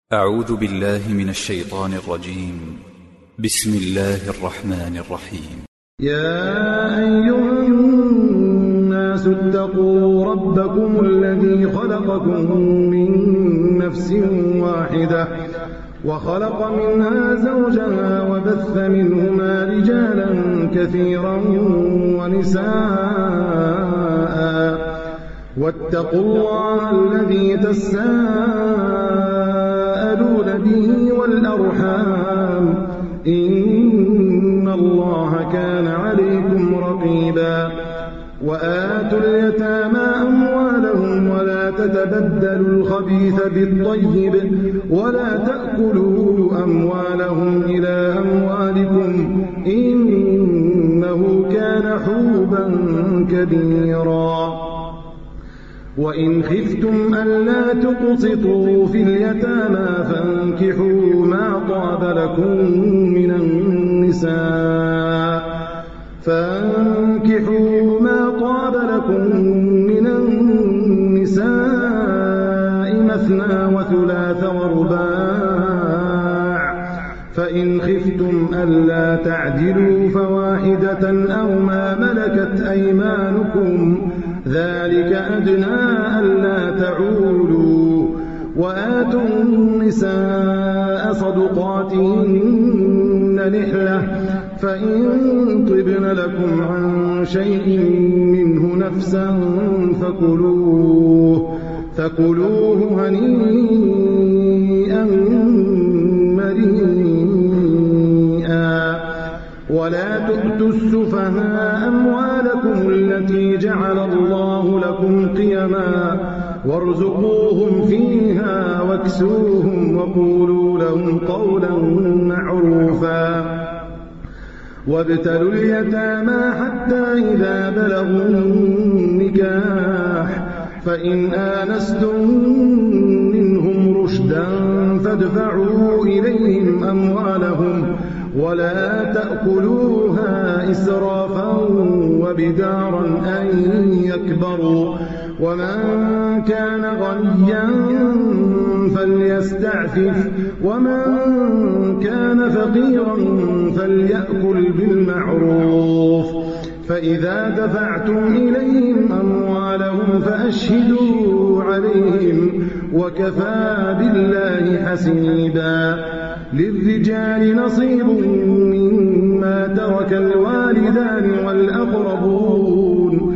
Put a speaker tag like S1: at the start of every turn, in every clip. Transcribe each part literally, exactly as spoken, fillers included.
S1: أعوذ بالله من الشيطان الرجيم. بسم الله الرحمن الرحيم.
S2: يا أيها الناس اتقوا ربكم الذي خلقكم من نفس واحدة وخلق منها زوجها وبث منهما رجالا كثيرا ونساء واتقوا الله الذي تساءلون به والأرحام إن الله كان عليكم رقيبا. وآتوا اليتامى أموالهم ولا تتبدلوا الخبيث بالطيب ولا تأكلوا أموالهم إلى أموالكم إنه كان حوبا كبيرا. وإن خفتم ألا تقسطوا في اليتامى فانكحوا ما طاب لكم من النساء فانكحوا ما طاب لكم من النساء مثنى وثلاث ورباع فإن خفتم ألا تعدلوا فواحدة أو ما ملكت أيمانكم ذلك أدنى ألا تعولوا. وآتوا النساء صدقاتهن نحلة فإن طبن لكم عن شيء منه نفسا فكلوه فكلوه هنيئا مريئا. ولا تؤتوا السفهاء أموالكم التي جعل الله لكم قيما وارزقوهم فيها واكسوهم وقولوا لهم قولا معروفا. وابتلوا اليتامى حتى إذا بلغوا النكاح فإن آنستم منهم رشدا فادفعوا إليهم أموالهم ولا تأكلوها إسرافا وبدارا أن يكبروا. ومن كان غنيا فليستعفف ومن كان فقيرا فليأكل بالمعروف. فإذا دفعتم إليهم أموالهم فأشهدوا عليهم وكفى بالله حسيبا. للرجال نصيب مما ترك الوالدان والأقربون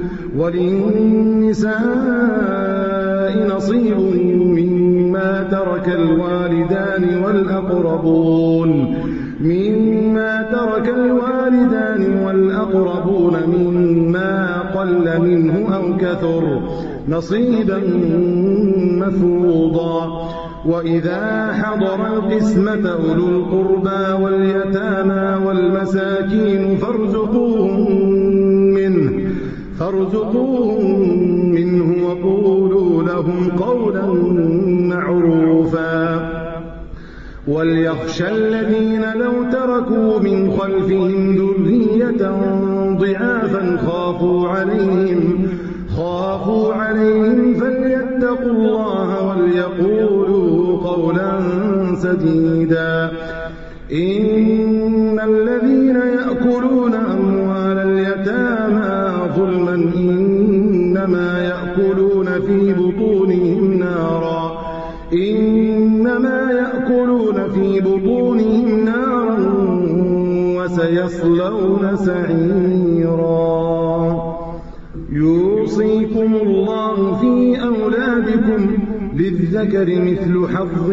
S2: وللنساء نصيب مما ترك الوالدان والأقربون مما ترك الوالدان والأقربون مما قل منه أو كثر نصيبا مفروضا. وإذا حضر القسمة أولو القربى واليتامى والمساكين فارزقوهم منه فارزقوهم منه وقولوا لهم قولا معروفا. وليخشى الذين لو تركوا من خلفهم ذرية ضعافا خافوا عليهم خافوا عليهم فليتقوا الله وليقولوا قولا سديدا. إن الذين يأكلون أموال اليتامى ظلما إنما يأكلون في بطونهم نارا إنما يأكلون في بطونهم نارا وسيصلون سعيرا. يوصيكم الله في أولادكم للذكر مثل حظ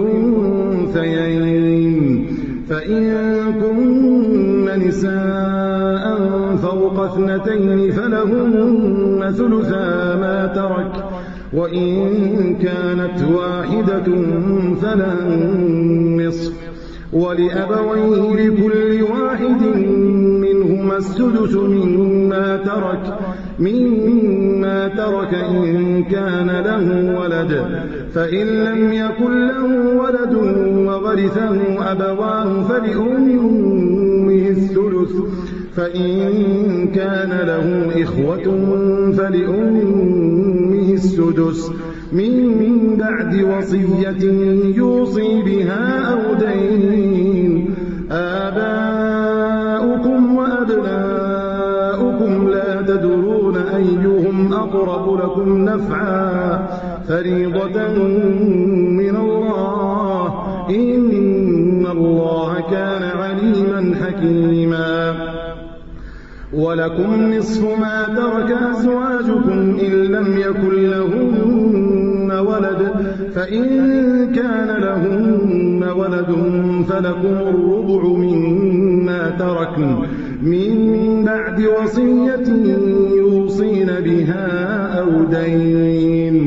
S2: الأنثيين فإن كن نساء فوق اثنتين فلهن ثلثا ما ترك وإن كانت واحدة فلها النصف ولأبويه لكل واحد منهما السدس مما ترك مما ترك إن كان له ولد فإن لم يكن له ولد وورثه أبواه فلأمه الثلث فإن كان له إخوة فلأمه السدس من بعد وصية يوصي بها أو دين. آباؤكم وأبناؤكم لا تدرون أيهم أقرب لكم نفعا فريضة من الله إن الله كان عليما حكيما. ولكم نصف ما ترك أزواجكم إن لم يكن لهن ولد فإن كان لهن ولد فلكم الربع مما تركن من بعد وصية يوصين بها أو دين.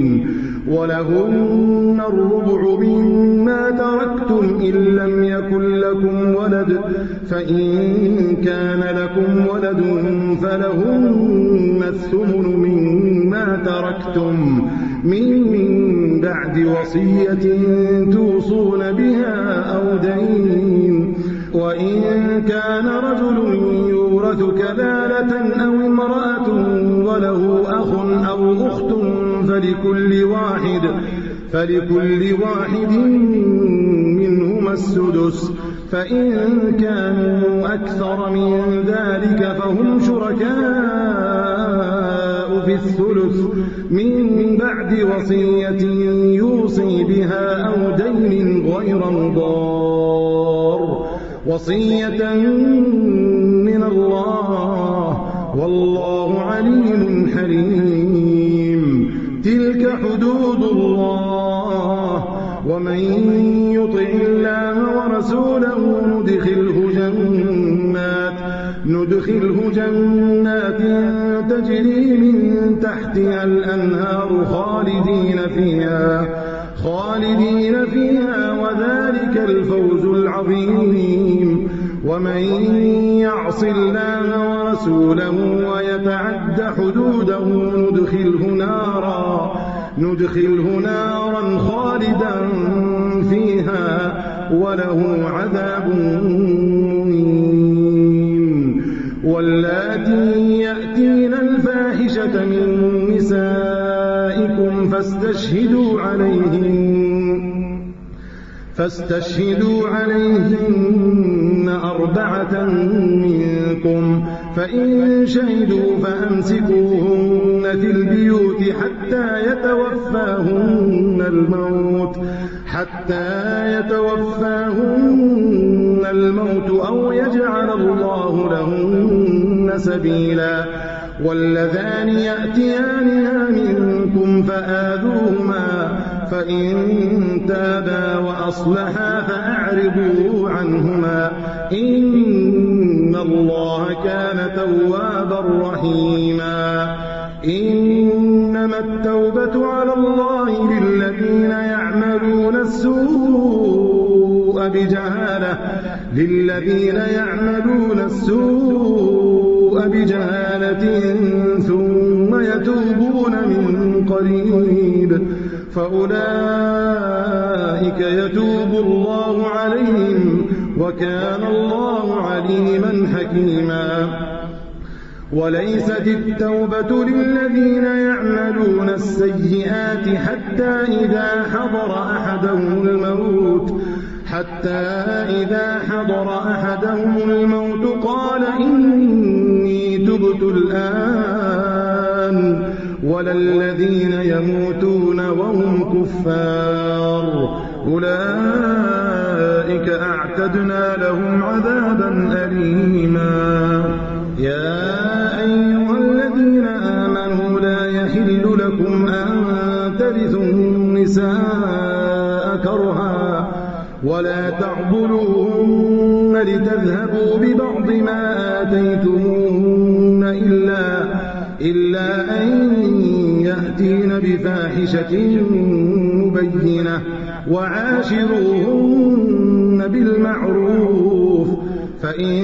S2: ولهن الربع مما تركتم إن لم يكن لكم ولد فإن كان لكم ولد فلهن الثمن مما تركتم من بعد وصية توصون بها أو دين. وإن كان رجل يورث كلالة أو امرأة وله أخ أو أخت فلكل واحد فلكل واحد منهما السدس فإن كانوا أكثر من ذلك فهم شركاء في الثلث من بعد وصية يوصي بها أو دين غير مضار وصية من الله والله عليم حليم. تلك حدود الله ومن يطع الله ورسوله ندخله جنات ندخله جنات تجري من تحتها الأنهار خالدين فيها خالدين فيها وذلك الفوز العظيم. ومن يعص الله ورسوله ويتعد حدوده ندخله نارا ندخله نارا خالدا فيها وله عذاب مهين. واللاتي يأتين الفاحشة من نسائكم فاستشهدوا عليهن فاستشهدوا عليهن أربعة منكم فإن شهدوا فأمسكوهن في البيوت حتى يتوفاهن الموت حتى يتوفاهن الموت أو يجعل الله لهن سبيلا. واللذان يأتيانها منكم فآذوهما فإن تابا وأصلحا فأعرضوا عنهما إن الله كان توابا رحيما. إنما التوبة على الله للذين يعملون السوء بجهالة للذين يعملون السوء بجهالة ثم يتوبون من قريب فأولئك يتوب الله عليهم وكان الله عليما حكيما. وليست التوبة للذين يعملون السيئات حتى إذا حضر أحدهم الموت حتى إذا حضر أحدهم الموت قال إني تبت الآن ولا الذين يموتون وهم كفار أولئك أعتدنا لهم عذابا أليما. يا أيها الذين آمنوا لا يحل لكم أن ترثوا النساء كرها ولا تعضلوهن لتذهبوا ببعض ما آتيتموهن إلا, إلا أن يأتين بفاحشة مبينة وعاشروهن بالمعروف فإن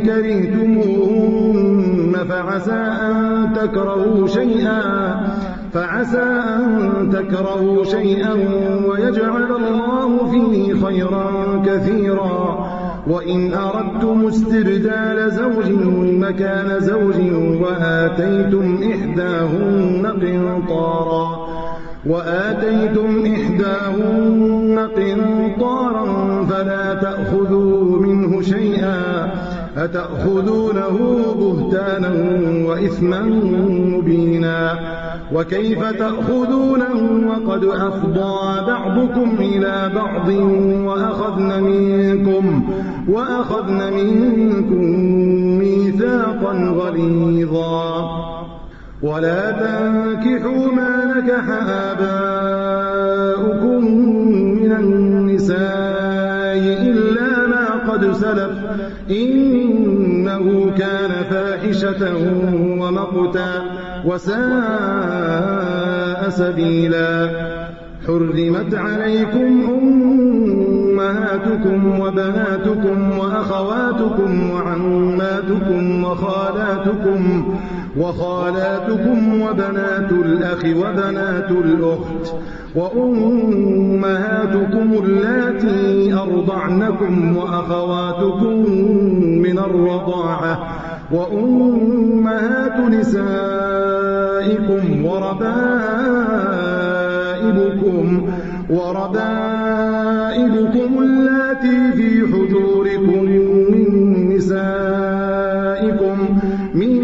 S2: كرهتموهن فعسى أن تكرهوا شيئا فعسى أن تكرهوا شيئا ويجعل الله فيه خيرا كثيرا. وإن أردتم استبدال زوج مكان زوج وآتيتم إحداهن قنطارا وآتيتم إحداهن قنطارا فلا تأخذوا منه شيئا أتأخذونه بهتانا وإثما مبينا وكيف تأخذونه وقد أفضى بعضكم إلى بعض وأخذن منكم, وأخذن منكم ميثاقا غليظا ولا تنكحوا ما نكح آباؤكم من النساء إلا ما قد سلف إنه كان فاحشة ومقتا وساء سبيلا حرمت عليكم أمهاتكم وبناتكم وأخواتكم وعماتكم وخالاتكم وخالاتكم وبنات الأخ وبنات الأخت وأمهاتكم اللاتي أرضعنكم وأخواتكم من الرضاعة وأمهات نسائكم وربائبكم وربائبكم اللاتي في حجوركم من نسائكم من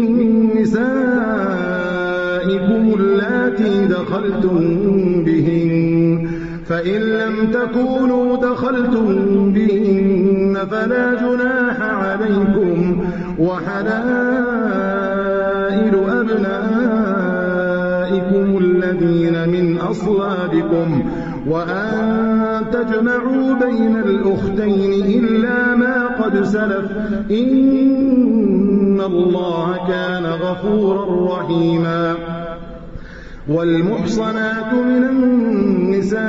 S2: نسائكم اللاتي دخلتم بهن فإن لم تكونوا دخلتم بهن فلا جناح عليكم وحلائل أبنائكم الذين من أصلابكم وأن تجمعوا بين الأختين إلا ما قد سلف إن الله كان غفورا رحيما والمحصنات من النساء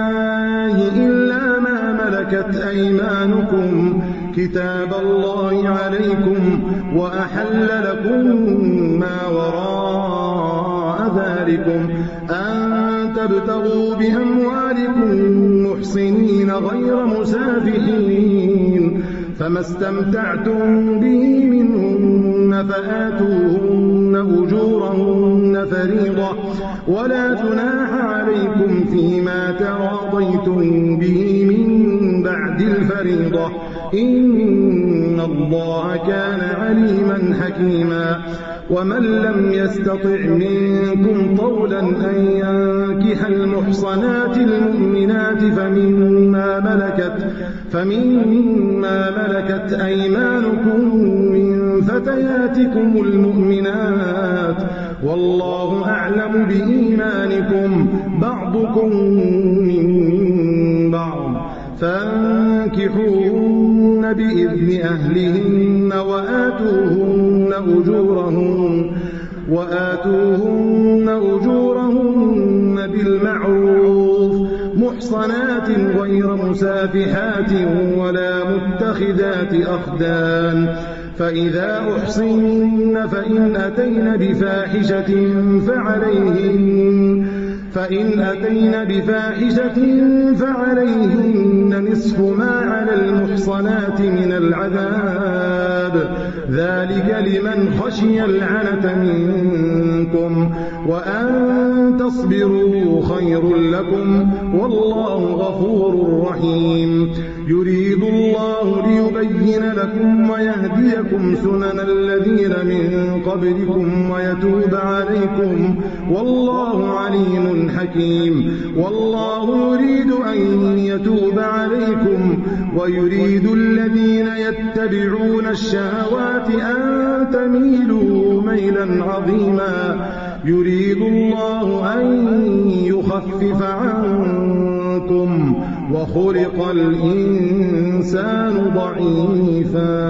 S2: إلا ما ملكت أيمانكم كتاب الله عليكم وأحل لكم ما وراء ذلكم أن تبتغوا بأموالكم محصنين غير مسافحين فما استمتعتم به منهن فآتوهن أجورهن فريضة ولا جناح عليكم فيما تراضيتم به من بعد الفريضة إن الله كان عليما حكيما ومن لم يستطع منكم طولا أن ينكح المحصنات المؤمنات فمما ملكت, فمما ملكت أيمانكم من فتياتكم المؤمنات والله أعلم بإيمانكم بعضكم من بعض فانكحوهن بإذن أهلهن وآتوهن أجورهن, وآتوهن أجورهن بالمعروف محصنات غير مسافحات ولا متخذات أخدان فإذا أحصن فإن أتين بفاحشة فعليهن فإن أتين بفاحشة فعليهن نصف ما على المحصنات من العذاب ذلك لمن خشي العنة منكم وأن تصبروا خير لكم والله غفور رحيم يريد الله ليبين لكم ويهديكم سنن الذين من قبلكم ويتوب عليكم والله عليم حكيم والله يريد أن يتوب عليكم ويريد الذين يتبعون الشهوات أن تميلوا ميلا عظيما يريد الله أن يخفف عنكم وخلق الإنسان ضعيفا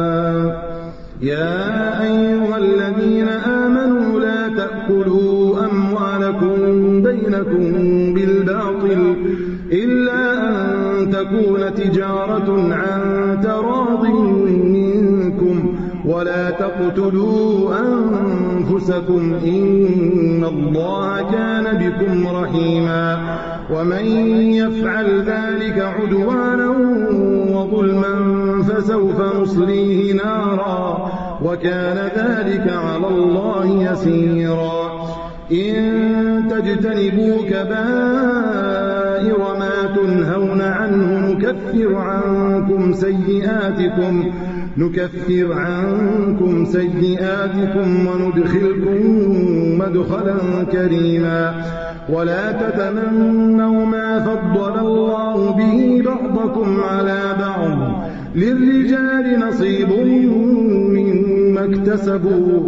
S2: يا أيها الذين آمنوا لا تأكلوا أموالكم بينكم بالباطل إلا أن تكون تجارة عن تراض منكم ولا تقتلوا أنفسكم إن الله كان بكم رحيما ومن يفعل ذلك عدوانا وظلما فسوف نصليه نارا وكان ذلك على الله يسيرا إن تجتنبوا كبائر ما تنهون عنه نكفر عنكم سيئاتكم نكفر عنكم سيئاتكم وندخلكم مدخلا كريما ولا تتمنوا ما فضل الله به بعضكم على بعض للرجال نصيب مما اكتسبوا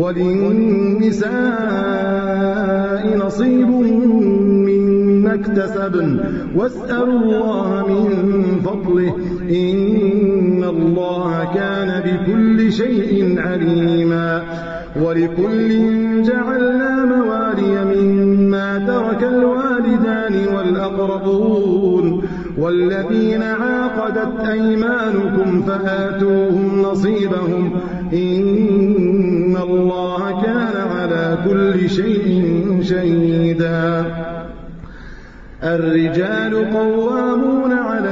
S2: وللنساء نصيب مما اكتسبن واسألوا الله من فضله إن الله كان بكل شيء عليما ولكل جعلنا موالي مما ترك الوالدان والأقربون والذين عاقدت أيمانكم فآتوهم نصيبهم إن الله كان على كل شيء شهيدا الرجال قوامون على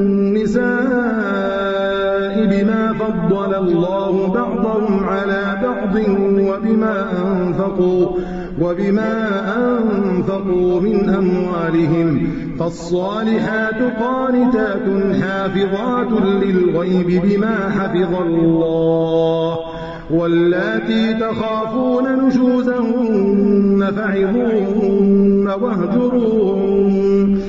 S2: النساء بما فضل الله بعضهم على بعض وبما أنفقوا وبما أنفقوا من أموالهم فالصالحات قانتات حافظات للغيب بما حفظ الله واللاتي تخافون نشوزهن فعظوهن واهجروهن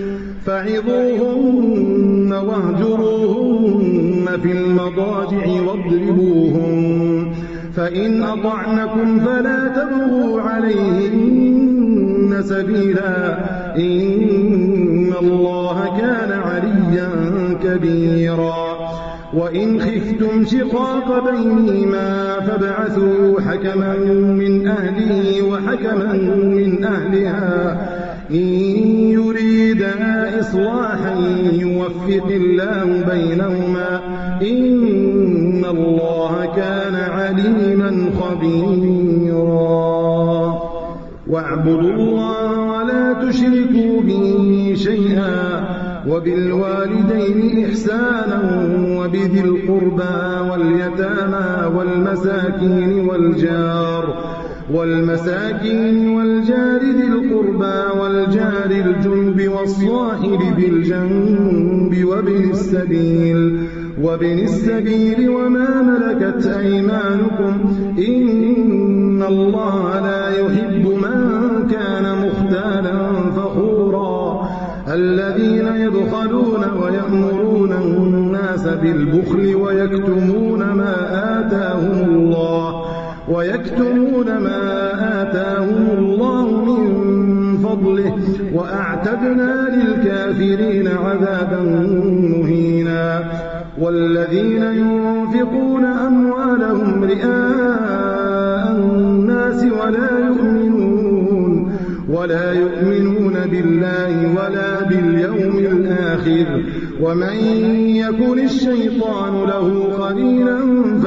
S2: فعظوهن واهجروهن في المضاجع واضربوهن فإن أطعنكم فلا تبغوا عليهن سبيلا إن الله كان عليا كبيرا وإن خفتم شقاق بينهما فابعثوا حكما من أهله وحكما من أهلها إن يريدا إصلاحا يوفق الله بينهما إن الله كان عليما خبيرا واعبدوا الله ولا تشركوا به شيئا وبالوالدين إحسانا وبذي القربى واليتامى والمساكين والجار والمساكين والجار ذي القربى والجار الجنب والصاحب بالجنب وابن السبيل وابن السبيل وما ملكت أيمانكم إن الله لا يحب من كان مختالا فخورا الذين يبخلون ويأمرون الناس بالبخل ويكتمون ما آتاهم الله ويكتمون ما آتاهم الله من فضله وأعتدنا للكافرين عذابا مهينا والذين ينفقون أموالهم رئاء الناس ولا يؤمنون ولا يؤمنون بالله ولا باليوم الآخر ومن يكن الشيطان له قرينا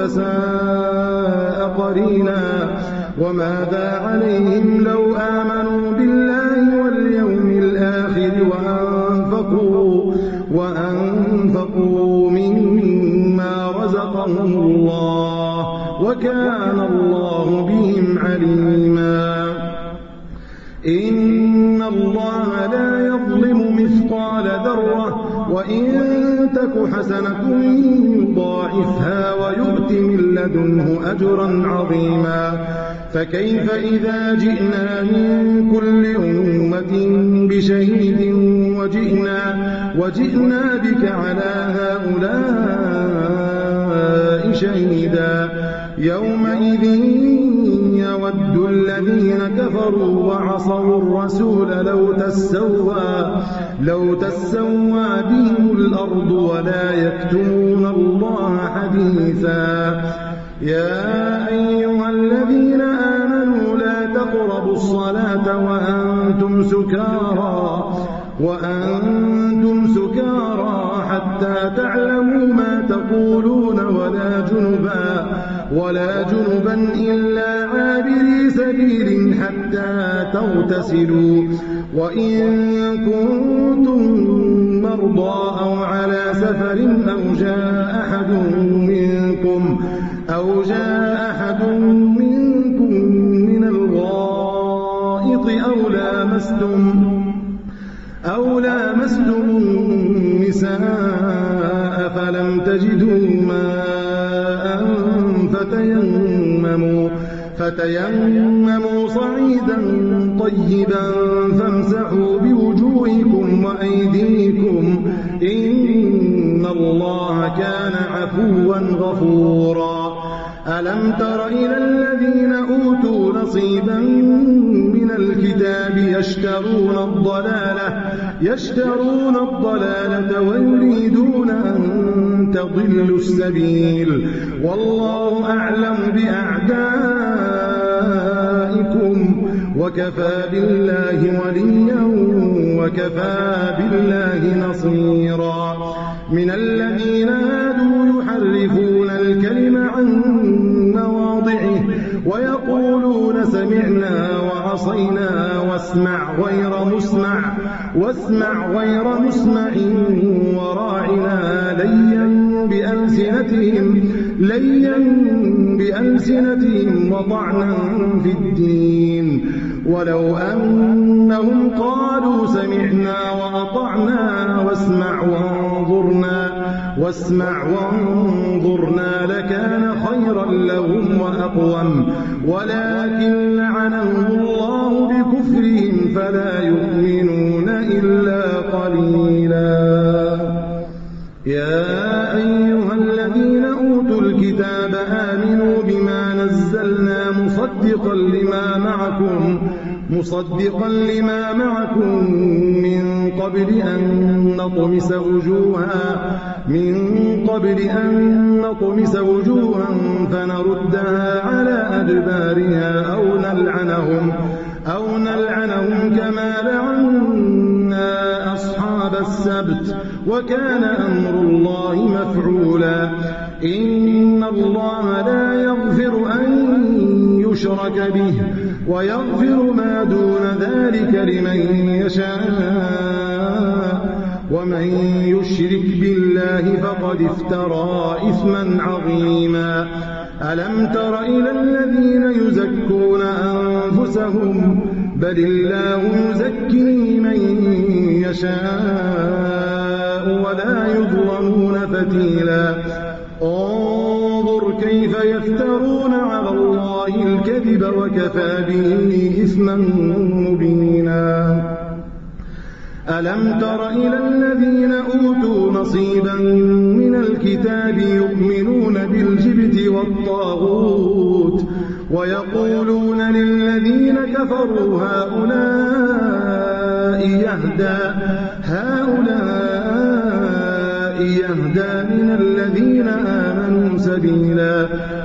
S2: فساء قرينا وماذا عليهم لو آمنوا بالله واليوم الآخر وأنفقوا وأنفقوا مما رزقهم الله وكان الله بهم عليما إن الله لا يظلم مثقال ذرة وإن تك حسنة يضاعفها ويؤت من لدنه أجرا عظيما فكيف إذا جئنا من كل أمة بشهيد وجئنا, وجئنا بك على هؤلاء شهيدا يومئذ يود الذين كفروا وعصوا الرسول لو تسوى, لو تسوى بهم الأرض ولا يكتمون الله حديثا يا أيها الذين آمنوا لا تقربوا الصلاة وأنتم سكارى وأنتم سكارى حتى تعلموا ما تقولون ولا جنبا ولا جنبا إلا عابري سبيل حتى تغتسلوا وإن كنتم مرضى أو على سفر أو جاء أحد منكم أو جاء أحد منكم من الغائط لامستم أو لامستم النساء فلم تجدوا ماء فتيمموا فتيمموا صعيدا طيبا فامسحوا بوجوهكم وأيديكم إن الله كان عفوا غفورا. ألم تر إلى الذين أوتوا نصيبا من الكتاب يشترون الضلالة يشترون الضلالة ويريدون أن تضلوا السبيل والله أعلم بأعدائكم وكفى بالله وليا وكفى بالله نصيرا. من الذين هادوا يحرفون الكلم عن مواضعه ويقولون سمعنا وعصينا واسمع غير مسمع واسمع غير مسمع وراعنا ليا بألسنتهم ليا بألسنتهم وطعنا في الدين ولو أنهم قالوا سمعنا وأطعنا واسمع وانظرنا واسمع وانظرنا لكان خيرا لهم وأقوم ولكن لعنهم الله بكفرهم فلا يؤمنون إلا قليلا. يا أيها الذين أوتوا الكتاب آمنوا بما نزلنا مصدقا لما معكم مصدقا لما معكم من قبل أن نطمس وجوها من قبل أن نطمس وجوها فنردها على أدبارها أو نلعنهم أو نلعنهم كما لعنا أصحاب السبت وكان أمر الله مفعولا. إن الله لا يغفر أن يشرك به ويغفر ما دون ذلك لمن يشاء ومن يشرك بالله فقد افترى إثما عظيما. ألم تر إلى الذين يزكون أنفسهم بل الله يزكي من يشاء ولا يظلمون فتيلا. انظر كيف يفترون على الله الكذب وكفى به إثما مبينا. ألم تر إلى الذين أوتوا نصيبا من الكتاب يؤمنون بالجبت والطاغوت ويقولون للذين كفروا هؤلاء يهدى هؤلاء يهدى من الذين آمنوا سبيلا.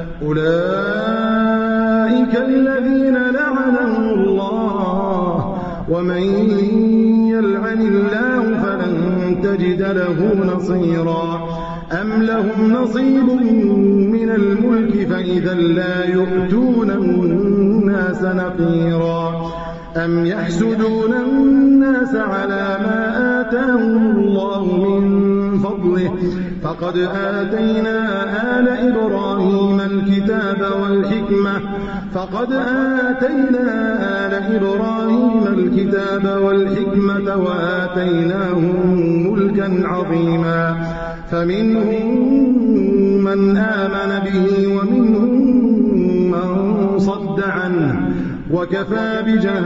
S2: أولئك الذين لعنهم الله ومن يلعن الله فلن تجد له نصيرا. أم لهم نصيب من الملك فإذا لا يؤتون الناس نقيرا. أم يحسدون الناس على ما آتاهم الله من فضله فقد آتينا آل إبراهيم الكتاب والحكمة فقد آتينا آل إبراهيم الكتاب والحكمة وآتيناهم ملكا عظيما. فمنهم من آمن به ومنهم من صد عنه وكفى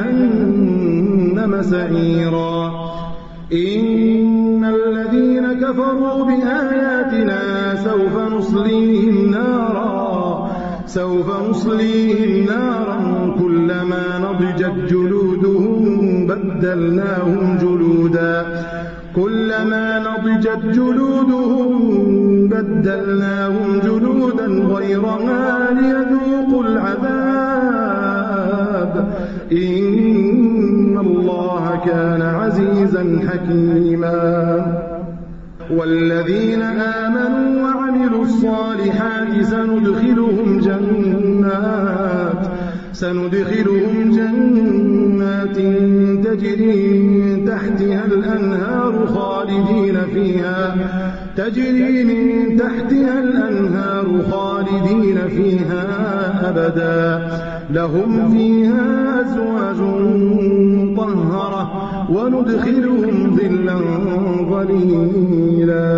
S2: بجهنم سعيرا. إن الذين كفروا بآياتنا سوف نصليهم نارا سوف نصليهم نارا كلما نضجت جلودهم بدلناهم جلودا كلما نضجت جلودهم بدلناهم جلودا غيرها ليذوقوا العذاب إن الله كان عزيزا حكيما. والذين آمنوا وعملوا الصالحات سندخلهم جنات سندخلهم جنات تجري من تحتها الأنهار خالدين فيها تجري من تحتها الأنهار خالدين فيها أبدا لهم فيها أزواج مطهرة وندخلهم ظلا ظليلا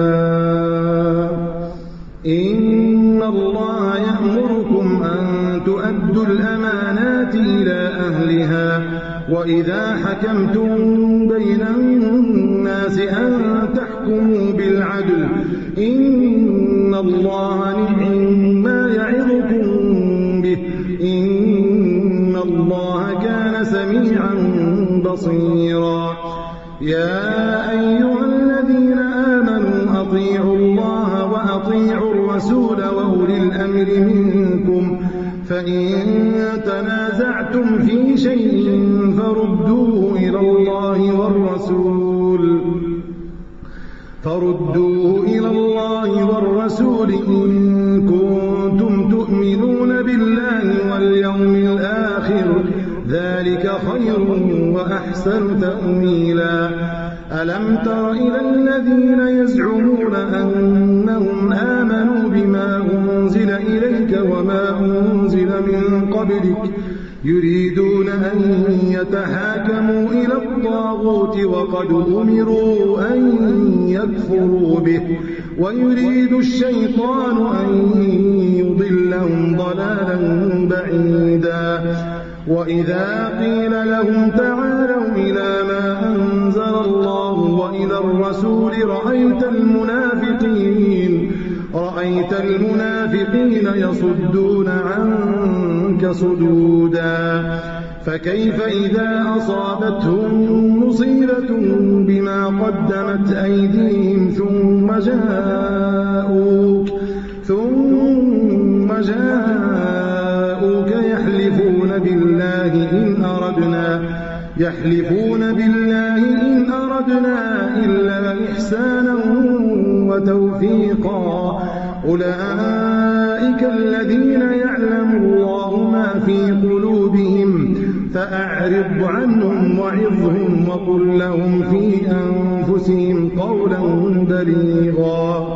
S2: إن الله يأمركم أن تؤدوا الأمانات إلى أهلها وإذا حكمتم بين الناس أن تحكموا بالعدل إن الله نعم ما يعظكم به إن الله كان سميعا بصيرا يا أيها الذين آمنوا أطيعوا الله وأطيعوا الرسول وأولي الأمر منكم فإن تنازعتم في شيء فردوه إلى الله والرسول فردوه إلى الله والرسول إن كنتم تؤمنون بالله واليوم الآخر ذلك خير وأحسن تأويلا ألم تر إلى الذين يزعمون أنهم آمنوا بما أنزل إليك وما أنزل من قبلك يريدون أن يتحاكموا إلى الطاغوت وقد أمروا أن يكفروا به ويريد الشيطان أن يضلهم ضلالا بعيدا وإذا قيل لهم تعالوا إلى ما أنزل الله وإلى الرسول رأيت المنافقين رأيت المنافقين يصدون عنك صدودا فكيف إذا أصابتهم مصيبة بما قدمت أيديهم ثم جاءوك ثم جاءوك يحلفون بالله إن أردنا يحلفون بالله إن أردنا إلا إحسانا وتوفيقا أولئك الذين يعلم الله ما في قلوبهم فأعرض عنهم وعظهم وقل لهم في أنفسهم قولا بليغا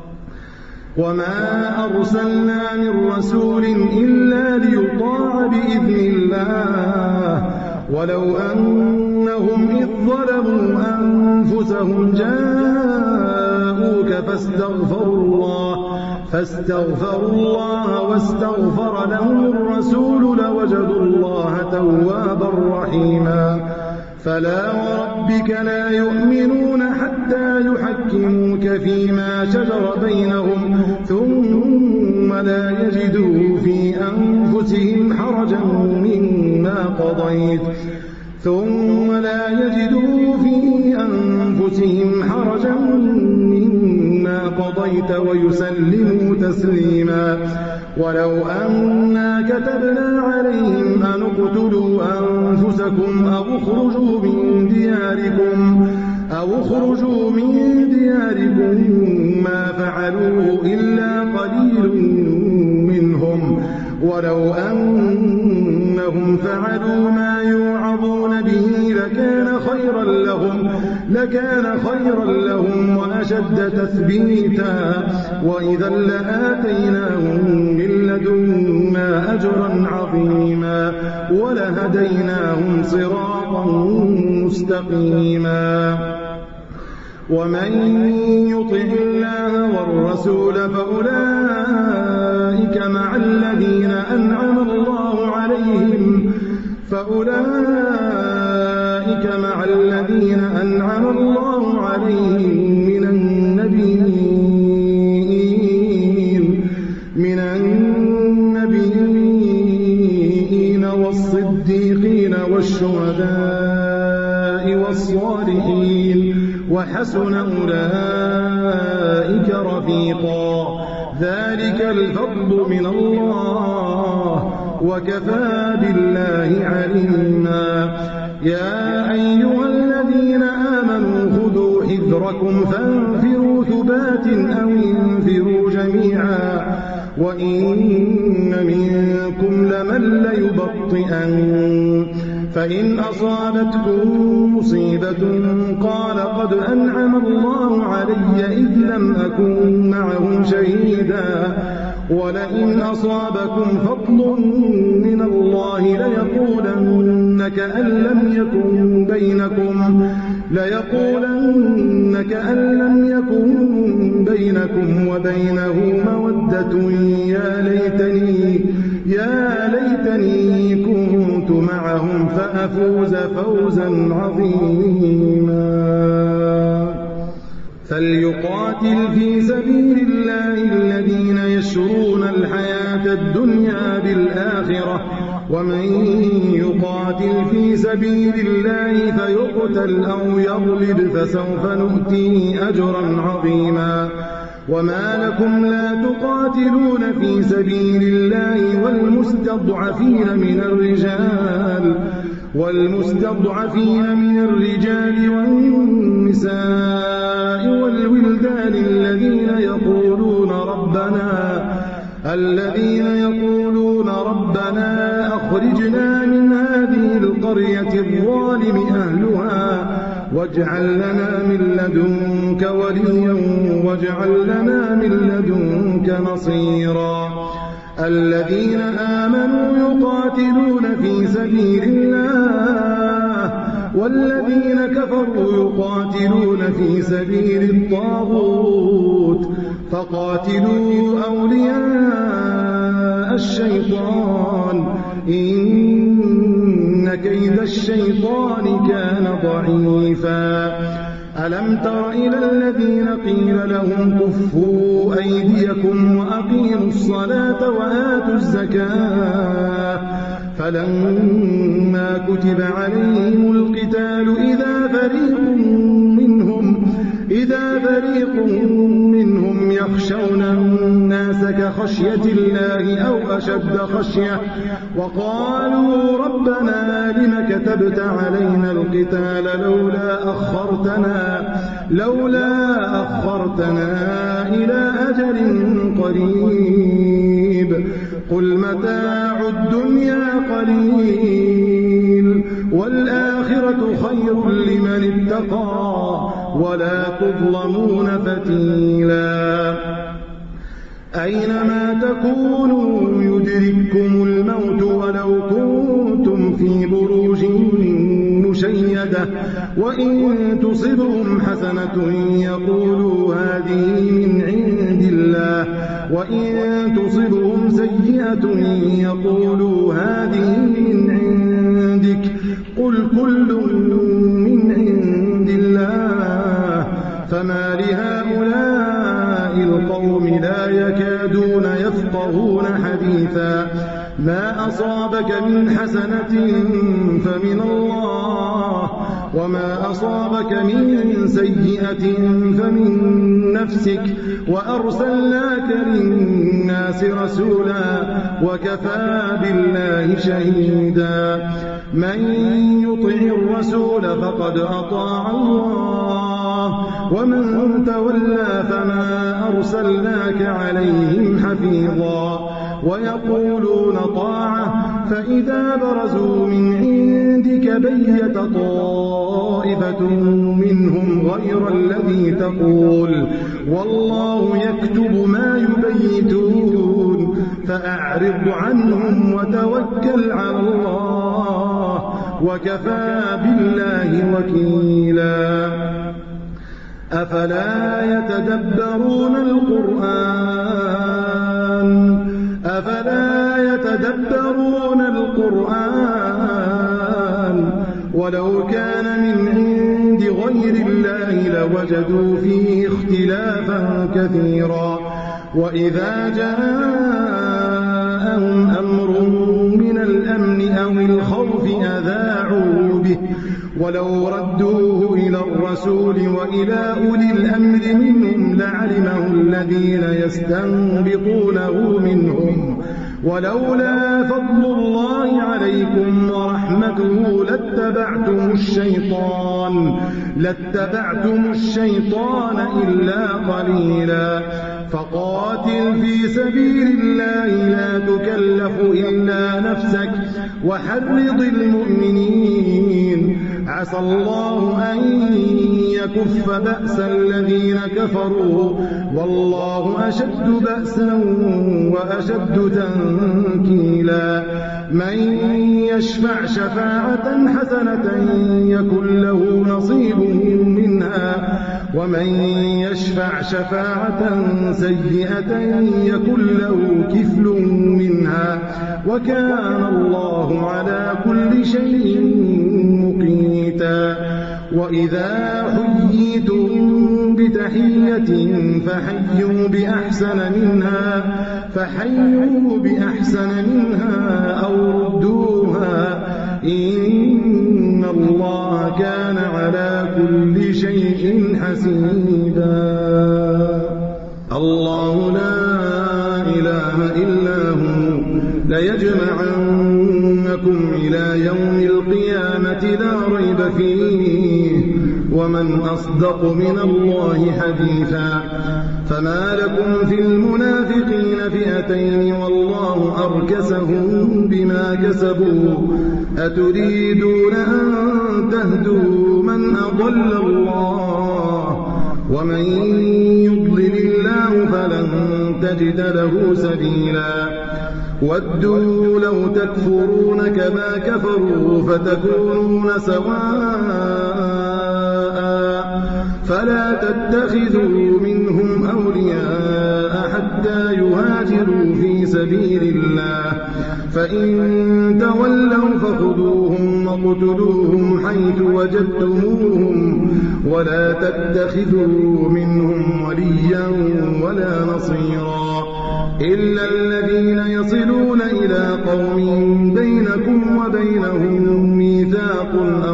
S2: وما أرسلنا من رسول إلا ليطاع بإذن الله ولو أنهم إذ ظلموا أنفسهم جاءوك فاستغفروا الله فاستغفروا الله واستغفر لهم الرسول لوجدوا الله توابا رحيما فلا وربك لا يؤمنون حتى يحكموك فيما شجر بينهم ثم لا يجدوا في أنفسهم حرجا مما قضيت ثم لا يجدوا في أنفسهم حرجا مما قضيت ويسلموا تسليما ولو أنا كتبنا عليهم أن اقتلوا أنفسكم أو اخرجوا من دياركم أو اخرجوا من دياركم ما فعلوه إلا قليل منهم ولو أنهم فعلوا ما يوعظون به لكان خيرا لهم لكان خيرا لهم وأشد تثبيتا وإذا لآتيناهم من لدنا أجرا عظيما ولهديناهم صراطا مستقيما ومن يطع الله والرسول فأولئك مع الذين أنعم الله عليهم فأولئك مع الذين أنعم الله عليهم من النبيين من النبيين والصديقين والشهداء والصالحين وحسن أولئك رفيقا ذلك الفضل من الله وكفى بالله عليما يا أيها الذين آمنوا خذوا حذركم فانفروا ثبات أو انفروا جميعا وإن منكم لمن ليبطئن فإن أصابتكم مصيبة قال قد أنعم الله علي إذ لم أكن معهم شهيدا ولئن أصابكم فضل من الله ليقولن كأن لم يكن بينكم ليقولن كأن لم يكن بينكم وبينه مودة يا ليتني يا ليتني كنت معهم فأفوز فوزا عظيما فليقاتل في سبيل الله الذين يشرون الحياة الدنيا بالآخرة ومن يقاتل في سبيل الله فيقتل أو يغلب فسوف نؤتيه أجرا عظيما وما لكم لا تقاتلون في سبيل الله والمستضعفين من الرجال والمستضعفين من الرجال والنساء والولدان الذين يقولون ربنا الذين يقولون ربنا أخرجنا من هذه القرية الظالم أهلها واجعل لنا من لدنك وليا واجعل لنا من لدنك نصيرا الذين آمنوا يقاتلون في سبيل الله والذين كفروا يقاتلون في سبيل الطاغوت فقاتلوا أولياء الشيطان إن كيد الشيطان كان ضعيفا ألم تر إلى الذين قيل لهم كفوا أيديكم وأقيموا الصلاة وآتوا الزكاة فلما كتب عليهم القتال إذا فريق منهم إذا فريق منهم يخشون الناس كخشية الله أو أشد خشية وقالوا ربنا لم كتبت علينا القتال لولا أخرتنا لولا أخرتنا إلى أجل قريب قل متاع الدنيا قليل والآخرة خير لمن اتقى ولا تظلمون فتيلا أينما تكونوا يدرككم الموت ولو كنتم في بروج مشيدة وإن تصبهم حسنة يقولوا هذه من عند الله وإن تصبهم سيئة يقولوا هذه من عندك قل كل من عند الله فما لهؤلاء القوم لا يكادون يفقهون حديثا ما أصابك من حسنة فمن الله وما أصابك من سيئة فمن نفسك وأرسلناك للناس رسولا وكفى بالله شهيدا من يطع الرسول فقد أطاع الله ومن تولى فما أرسلناك عليهم حفيظا ويقولون طاعة فإذا برزوا من عندك بيت طائفة منهم غير الذي تقول والله يكتب ما يبيتون فأعرض عنهم وتوكل على الله وكفى بالله وكيلا أفلا يتدبرون القرآن أفلا يتدبرون القرآن ولو كان من عند غير الله لوجدوا فيه اختلافا كثيرا وإذا جاءهم أمر من الأمن أو الخوف أذاعوا به ولو ردوه إلى الرسول وإلى أولي الأمر منهم لعلمه الذين يستنبطونه منهم ولولا فضل الله عليكم ورحمته لاتبعتم الشيطان لاتبعتم الشيطان إلا قليلا فقاتل في سبيل الله لا تكلف إلا نفسك وحرض المؤمنين عسى الله أن يكف بأس الذين كفروا والله أشد بأسا وأشد تنكيلا من يشفع شفاعة حسنة يكن له نصيب منها ومن يشفع شفاعة سيئة يكن له كفل منها وكان الله على كل شيء مقيتا وإذا حييتم بتحية فحيوا بأحسن منها فحيوا بأحسن منها أو ردوها إن الله كان على كل شيء حسيبا الله لا إله إلا هو ليجمعنكم إلى يوم القيامة لا ريب فيه ومن أصدق من الله حديثا فما لكم في المنافقين فئتين والله أركسهم بما كسبوا أتريدون أن تهدوا من أضل الله ومن يضلل الله فلن تجد له سبيلا ودوا لو تكفرون كما كفروا فتكونون سواء فلا تتخذوا منهم أولياء حتى يهاجروا في سبيل الله فإن تولوا فخذوهم وقتلوهم حيث وجدتموهم ولا تتخذوا منهم وليا ولا نصيرا إلا الذين يصلون إلى قوم بينكم وبينهم ميثاق أو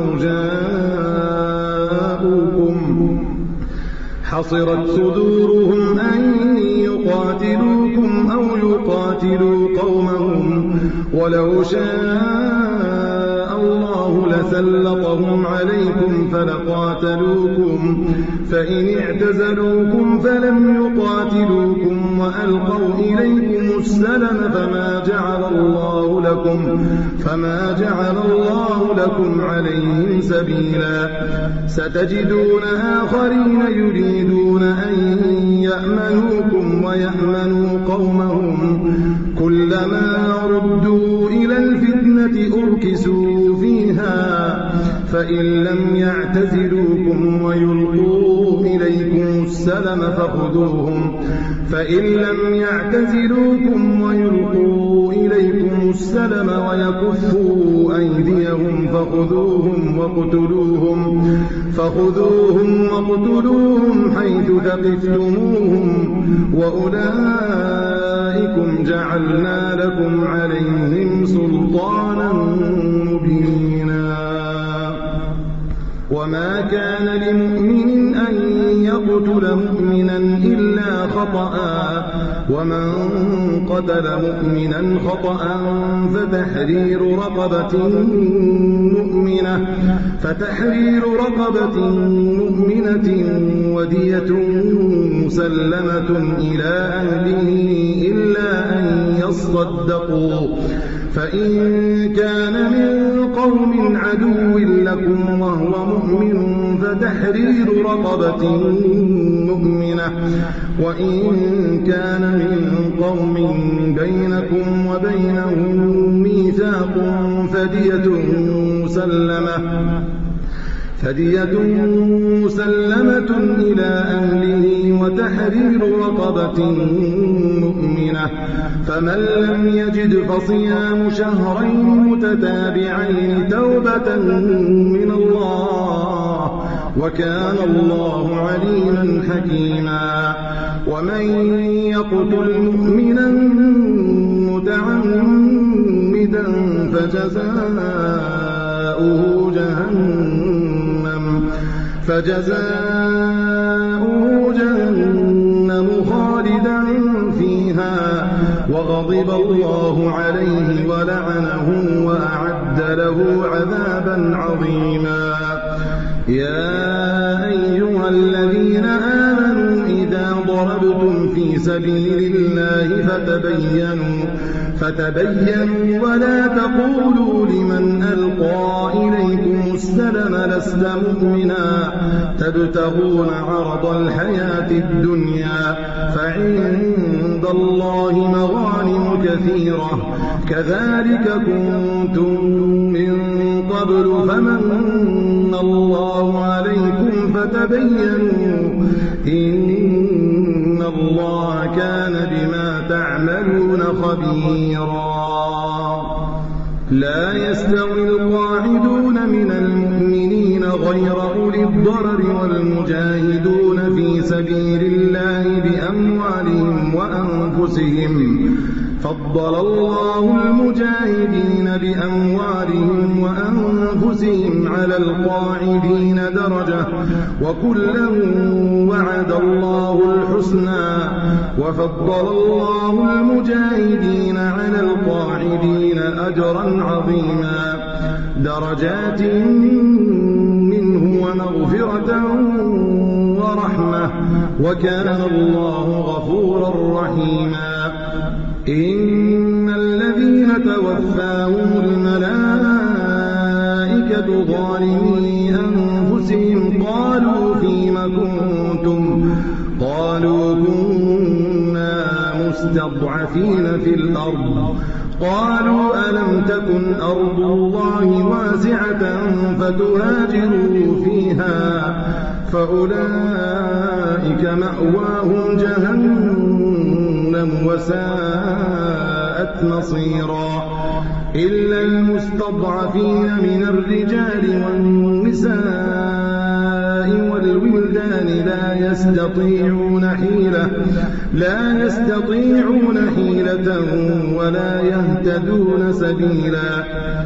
S2: جاءوكم حصرت صدورهم أن يقاتلوكم أو يقاتلوا قومهم ولو شاء الله لسلطهم عليكم فلقاتلوكم فإن اعتزلوكم فلم يقاتلوكم وألقوا إليكم السلم فما جعل الله لكم فما جعل الله لكم عليهم سبيلا ستجدون آخرين يريدون أن يأمنوكم ويأمنوا قومهم كلما ردوا إلى الفتنة أركسوا فيها فإن لم يعتزلوكم ويلقوا إليكم السلم فخذوهم فإن لم يعتزلوكم ويلقوا إليكم السلم ويكفوا أيديهم فخذوهم وقتلوهم فخذوهم وقتلوهم حيث ثقفتموهم وأولئكم جعلنا لكم عليهم سلطانا مبينا وما كان لمؤمن أن يقتل مؤمنا إلا خطأ ومن قتل مؤمنا خطأ فتحرير رقبة مؤمنة فتحرير رقبة مؤمنة ودية مسلمة إلى أهله إلا أن يصدقوا فإن كان من قوم عدو لكم وهو مؤمن فتحرير رقبة مؤمنة وإن كان من قوم بينكم وبينهم ميثاق فدية مسلمة فدية مسلمة إلى أهله وتحرير رقبة مؤمنة فمن لم يجد فصيام شهرين متتابعين توبة من الله وكان الله عليما حكيما ومن يقتل مؤمنا متعمدا فجزاؤه جهنم فجزاؤه جهنم خالدا فيها وغضب الله عليه ولعنه وأعد له عذابا عظيما. يا أيها الذين آمنوا إذا ضربتم في سبيل الله فتبينوا فتبينوا ولا تقولوا لمن ألقى إليكم السلم لست مؤمنا تبتغون عرض الحياة الدنيا فعند الله مغانم كثيرة كذلك كنتم من قبل فمن الله عليكم فتبينوا إن الله كان بما تعملون خبيرا. لا يستوي القاعدون من المؤمنين غير أولي الضرر والمجاهدون في سبيل الله بأموالهم وأنفسهم فضل الله المجاهدين بأموالهم وأنفسهم على القاعدين درجة وكلا وعد الله الحسنى وفضل الله المجاهدين على القاعدين أجرا عظيما درجات منه ومغفرة ورحمة وكان الله غفورا رحيما. إن الذين توفاهم الملائكة ظالمي أنفسهم قالوا فيم كنتم قالوا كنا مستضعفين في الأرض قالوا ألم تكن أرض الله واسعة فتهاجروا فيها فأولئك مأواهم جهنم وساءت مصيرا. إلا المستضعفين من الرجال والنساء والولدان لا يستطيعون حيلة لا يستطيعون حيلة ولا يهتدون سبيلا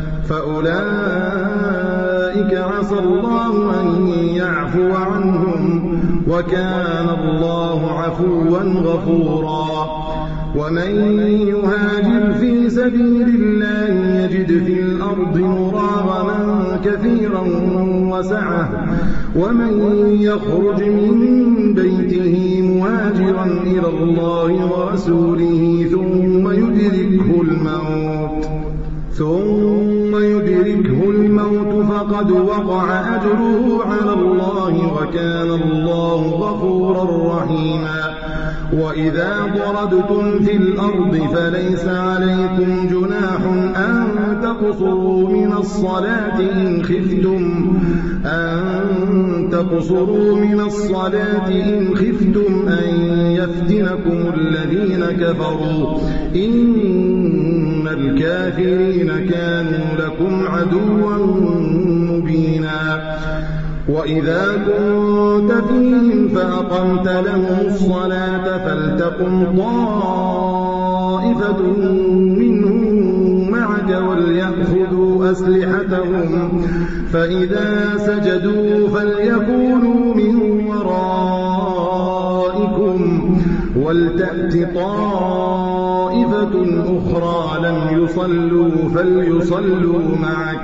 S2: فأولئك عسى الله أن يعفو عنهم وكان الله عفوا غفورا. ومن يهاجر في سبيل الله يجد في الأرض مراغما كثيرا وسعة ومن يخرج من بيته مهاجرا إلى الله ورسوله ثم يدركه الموت ثم يدركه الموت فقد وقع أجره على الله وكان الله غفورا رحيما. وإذا ضربتم في الأرض فليس عليكم جناح أن تقصروا من الصلاة إن خفتم أن تقصروا من الصلاة إن خفتم أن يفتنكم الذين كفروا إن الكافرين كانوا لكم عدوا مبينا. وإذا كنت فيهم فأقمت لهم الصلاة فلتقم طائفة منهم معك وليأخذوا أسلحتهم فإذا سجدوا فليكونوا من ورائكم ولتأت طائفة أخرى لم يصلوا فليصلوا معك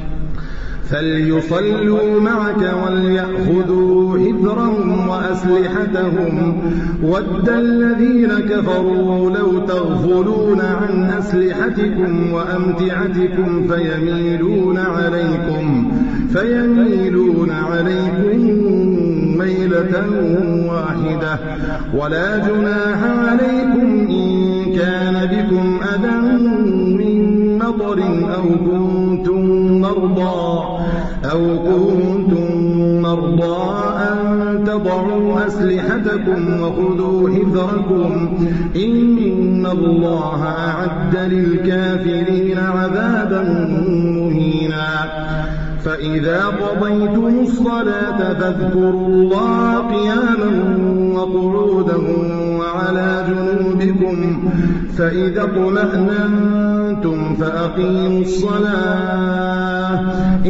S2: فليصلوا معك وليأخذوا حذرهم وأسلحتهم ود الذين كفروا لو تغفلون عن أسلحتكم وأمتعتكم فيميلون عليكم فيميلون عليكم ميلة واحدة ولا جناح عليكم إن كان بكم أذى من مطر أو كنتم مرضى أو كنتم مرضى أن تضعوا أسلحتكم وخذوا حذركم إن الله أعد للكافرين عذابا مهينا. فإذا قضيتم الصلاة فاذكروا الله قياما وقعودا وعلى جنوبكم فإذا اطمأننتم فأقيموا الصلاة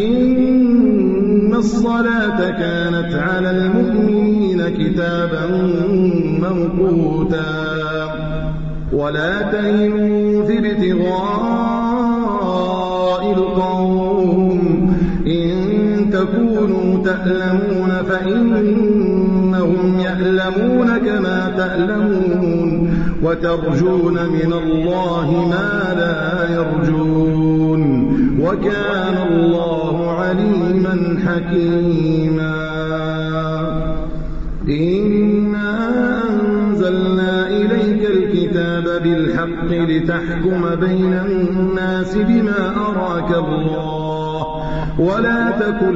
S2: إن الصلاة كانت على المؤمنين كتابا موقوتا. ولا تهنوا في ابتغاء القوم إن تكونوا تألمون فإنهم يألمون كما تألمون وترجون من الله ما لا يرجون وكان الله عليما حكيما. إنا أنزلنا إليك الكتاب بالحق لتحكم بين الناس بما أراك الله ولا تكن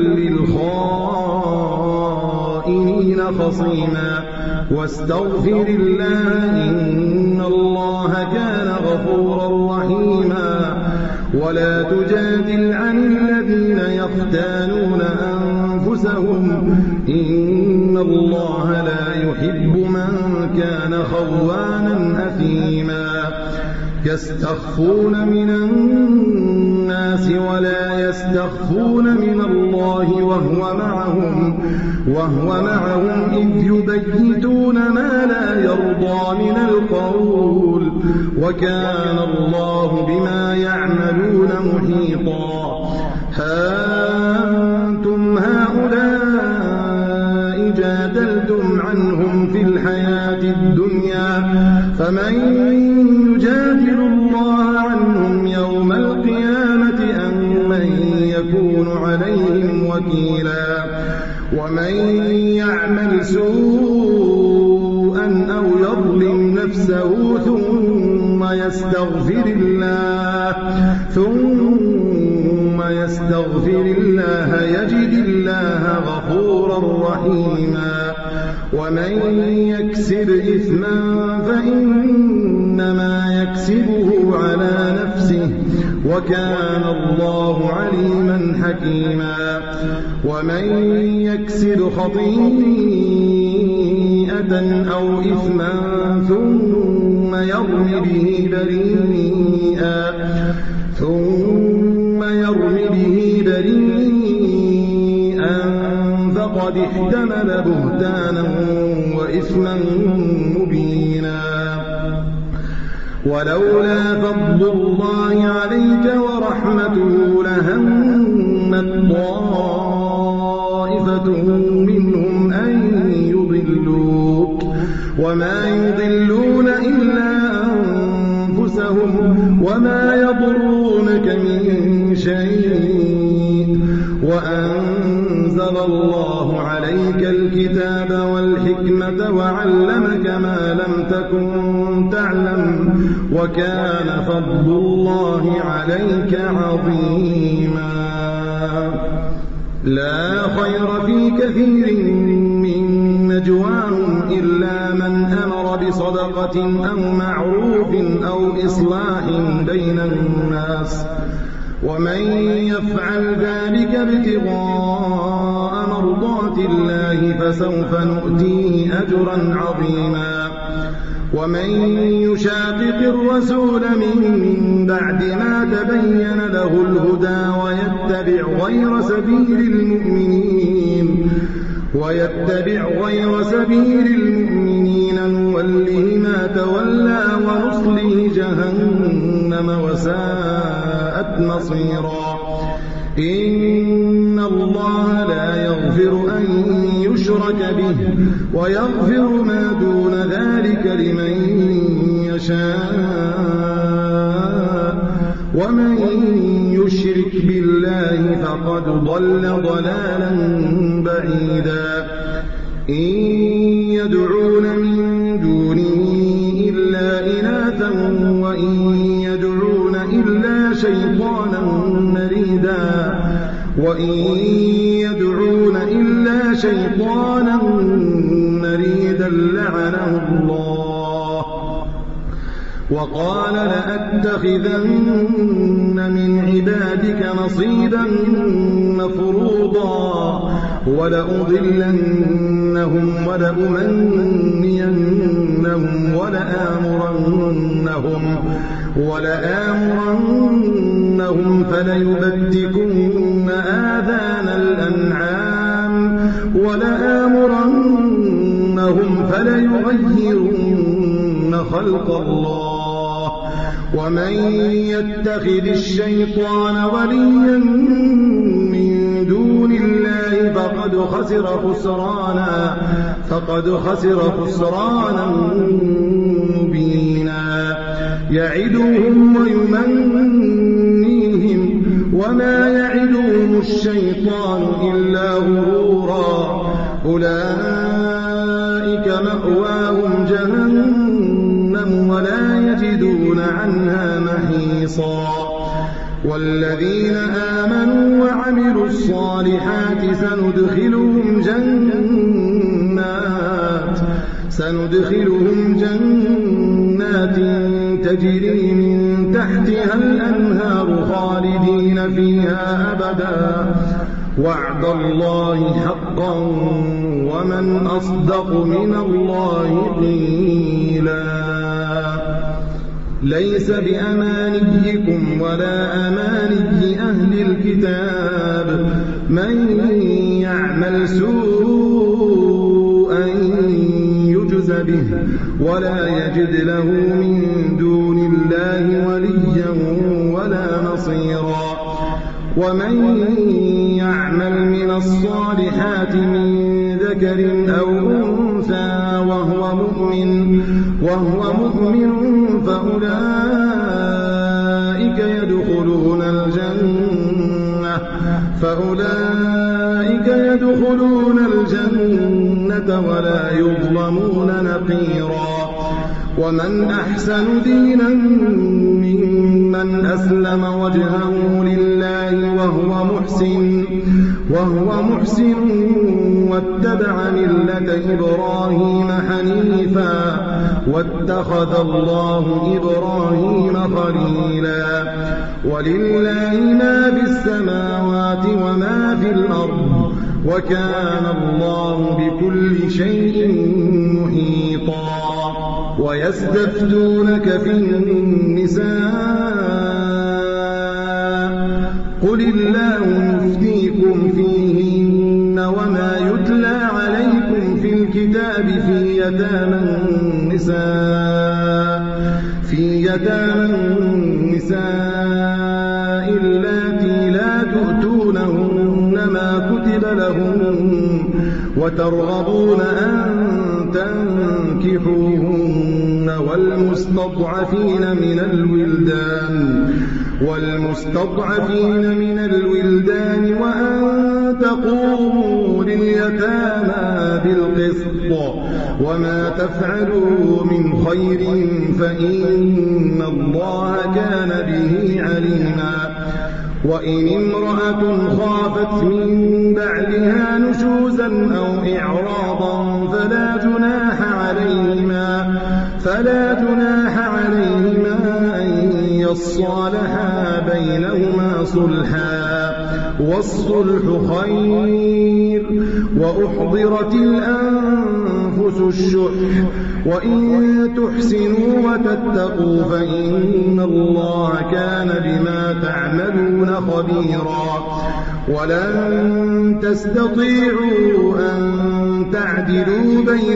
S2: للخائنين خصيما واستغفر الله إن الله كان غفورا رحيما. ولا تجادل عن الذين يختانون أنفسهم إن الله لا يحب من كان خوانا أثيما. يستخفون من الناس ولا يستخفون من الله وهو معهم وهو معهم إذ يبيتون ما لا يرضى من القول وكان الله بما يعملون محيطا. ها أنتم هؤلاء جادلتم عنهم في الحياة الدنيا فمن يجادل الله عنهم يوم القيامة أم من يكون عليهم وكيلا. ومن يعمل سوءا أو يظلم نفسه ثم يستغفر الله ثم يستغفر الله يجد الله غفورا رحيما. ومن يكسب إثما فإنما يكسبه على نفسه وكان الله عليما حكيما. ومن يكسب خطيئة أو إثما ثم يرم به بريئا ثم يرم به بريئا فقد احتمل بهتانا وإثما مبينا. ولولا فضل الله عليك ورحمته لهمت طائفة منهم أن يضلوك وما يضلون إلا أنفسهم وما يضرونك من شيء. وأنزل الله عليك الكتاب والحكمة وعلمك ما لم تكن تعلم وكان فضل الله عليك عظيما. لا خير في كثير من نجواهم إلا من أمر بصدقة أو معروف أو إصلاح بين الناس ومن يفعل ذلك ابتغاء مرضات الله فسوف نؤتيه أجرا عظيما. ومن يشاقق الرسول من بعد ما تبين له الهدى ويتبع غير سبيل المؤمنين ويتبع غير سبيل المؤمنين نوله ما تولى ونصله جهنم وساءت مصيرا. إن الله لا يغفر أن يشرك به ويغفر ما دون ذلك لمن يشاء ومن يشرك بالله فقد ضل ضلالا بعيدا. إن يدعون من دونه إلا إناثا وإن يدعون إلا شيطانا مريدا وإن يدعون إلا شيطانا مريدا لعنه الله. وقال لأتخذن من عبادك نصيبا مفروضا ولأضلنهم ولأمنينهم ولآمرنهم ولآمرنهم فليبتكن آذان الأنعام ولآمرنهم فليغيرن خلق الله ومن يتخذ الشيطان وليا من دون الله فقد خسر خسرانا فقد خسر خسرانا مبينا يعدهم ويمنيهم وما يعدهم الشيطان إلا غرورا أولئك مأواهم جهنم ولا يجدون عنها محيصا والذين آمنوا وعملوا الصالحات سندخلهم جنات سندخلهم جنات تجري من تحتها الأنهار خالدين فيها أبدا وعد الله حقا ومن أصدق من الله قيلا ليس بأمانيكم ولا أماني أهل الكتاب من يعمل سوءا يجز به ولا يجد له من دون الله وليا ولا نصيرا ومن يعمل من الصالحات من ذكر أو أنثى وهو مؤمن وهو مؤمن فأولئك يدخلون الجنة فأولئك يدخلون الجنة ولا يظلمون نقيرا ومن أحسن دينا ممن أسلم وجهه لله وهو محسن وهو محسن واتبع ملة إبراهيم حنيفا واتخذ الله إبراهيم خليلا ولله ما في السماوات وما في الأرض وكان الله بكل شيء محيطا ويستفتونك في النساء قل الله يفتيكم فيهن وما يتلى عليكم في الكتاب في يتامى النساء في يتامى النساء اللاتي لا تؤتونهن ما كتب لهن وترغبون أن تنكحوهن والمستضعفين من الولدان والمستضعفين من الولدان وأن تقوموا لليتامى بالقسط وما تفعلوا من خير فإن الله كان به عليما وإن امرأة خافت من بعدها نشوزا أو إعراضا فلا جناح عليهما فلا جناح عليهما أن يصالحا بينهما صلحا والصلح خير وأحضرت الأنفس الشح وإن تحسنوا وتتقوا فإن الله كان بما تعملون خبيرا ولن تستطيعوا أن تعدلوا بين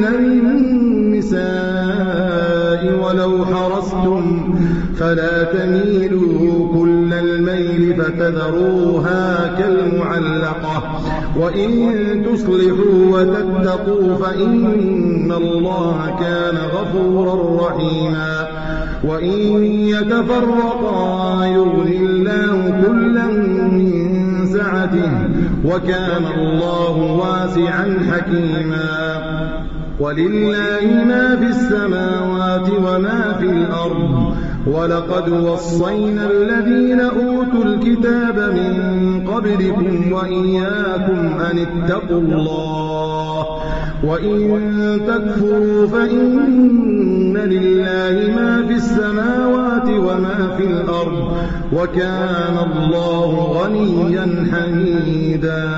S2: النساء ولو حرصتم فلا تميلوا كل الميل فتذروها كالمعلقة وإن تصلحوا وتتقوا فإن الله كان غفورا رحيما وإن يتفرقا يغني الله كلا من سعته وكان الله واسعا حكيما ولله ما في السماوات وما في الأرض ولقد وصينا الذين أوتوا الكتاب من قبلكم وإياكم أن اتقوا الله وإن تكفروا فإن لله ما في السماوات وما في الأرض وكان الله غنيا حميدا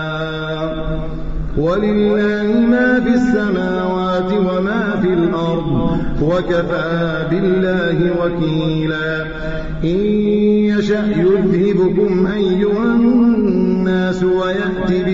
S2: ولله ما في السماوات وما في الأرض وكفى بالله وكيلا إن يشأ يذهبكم أيها الناس ويأتي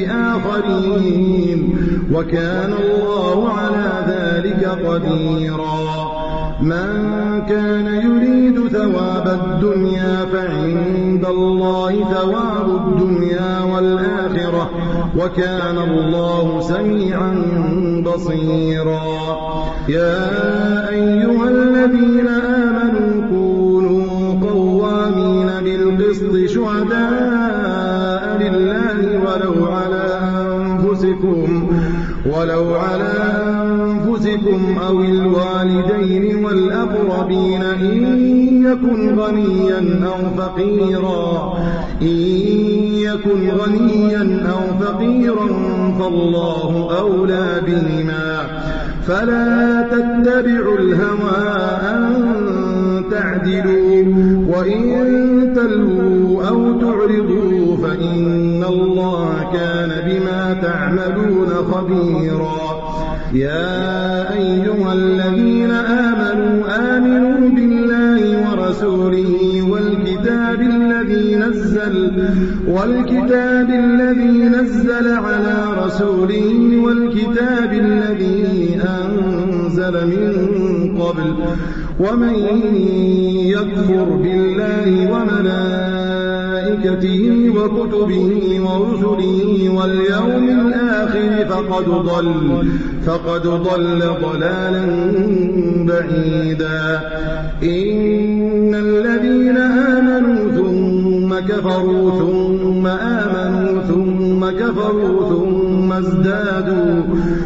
S2: بآخرين وكان الله على ذلك قديرا من كان يريد ثواب الدنيا فعند الله ثواب الدنيا والآخرة وكان الله سميعا بصيرا. يا أيها الذين آمنوا كونوا قوامين بالقسط شهداء لله ولو على أنفسكم ولو على أنفسكم أو الوالدين والأقربين إن يكن غنيا أو فقيرا إن يكن غنيا أو فقيرا فالله أولى بهما فلا تتبعوا الهوى أن تعدلوا وإن تلووا أو تعرضوا فإن الله كان بما تعملون خبيرا. يا أيها الذين آمنوا آمنوا بالله ورسوله والكتاب الذي نزل والكتاب الذي نزل على رسوله والكتاب الذي أنزل من قبل ومن يكفر بالله وملائكته وكتبه ورسله واليوم الآخر فقد ضل فقد ضل ضلالا بعيدا. إن الذين آمنوا ثم كفروا ثم آمنوا ثم كفروا ثم ازدادوا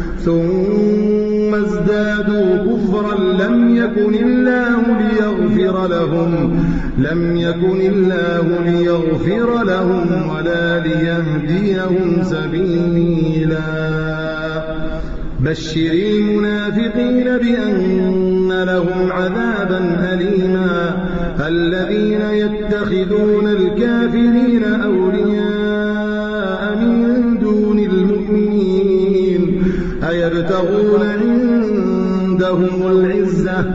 S2: ثم ازدادوا كفرا لم يكن الله ليغفر لهم لم يكن الله ليغفر لهم ولا ليهديهم سبيلا. بشر المنافقين بأن لهم عذابا أليما. الذين يتخذون الكافرين أولياء من دون المؤمنين أيبتغون عندهم العزة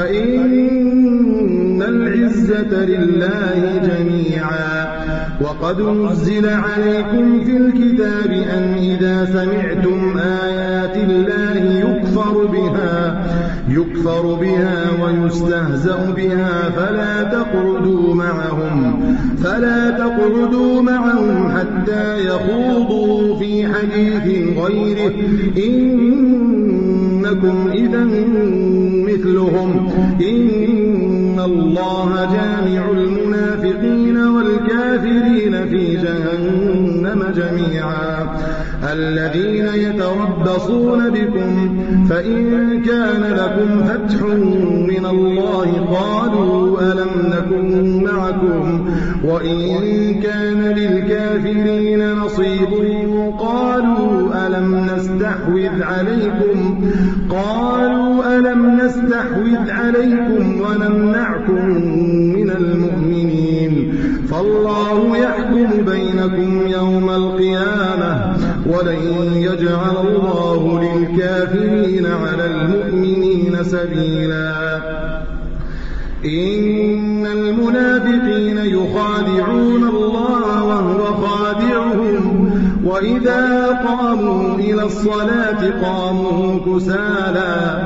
S2: فإن العزة لله جميعا. وقد نزل عليكم في الكتاب أن إذا سمعتم آيات الله يكفر بها يكفر بها ويستهزأ بها فلا تقعدوا معهم فلا تقعدوا معهم حتى يخوضوا في حديث غيره إنكم إذا مثلهم إن الله جامع المنافقين والكافرين في جهنم جميعا. الذين يتربصون بكم فإن كان لكم فتح من الله قالوا ألم نكن معكم وإن كان للكافرين نصيب قالوا ألم نستحوذ عليكم قالوا ألم نستحوذ عليكم ونمنعكم من المؤمنين فالله يحكم بينكم يوم القيامة ولن يجعل الله للكافرين على المؤمنين سبيلا. إن المنافقين يخادعون الله وهو خادعهم وإذا قاموا إلى الصلاة قاموا كسالى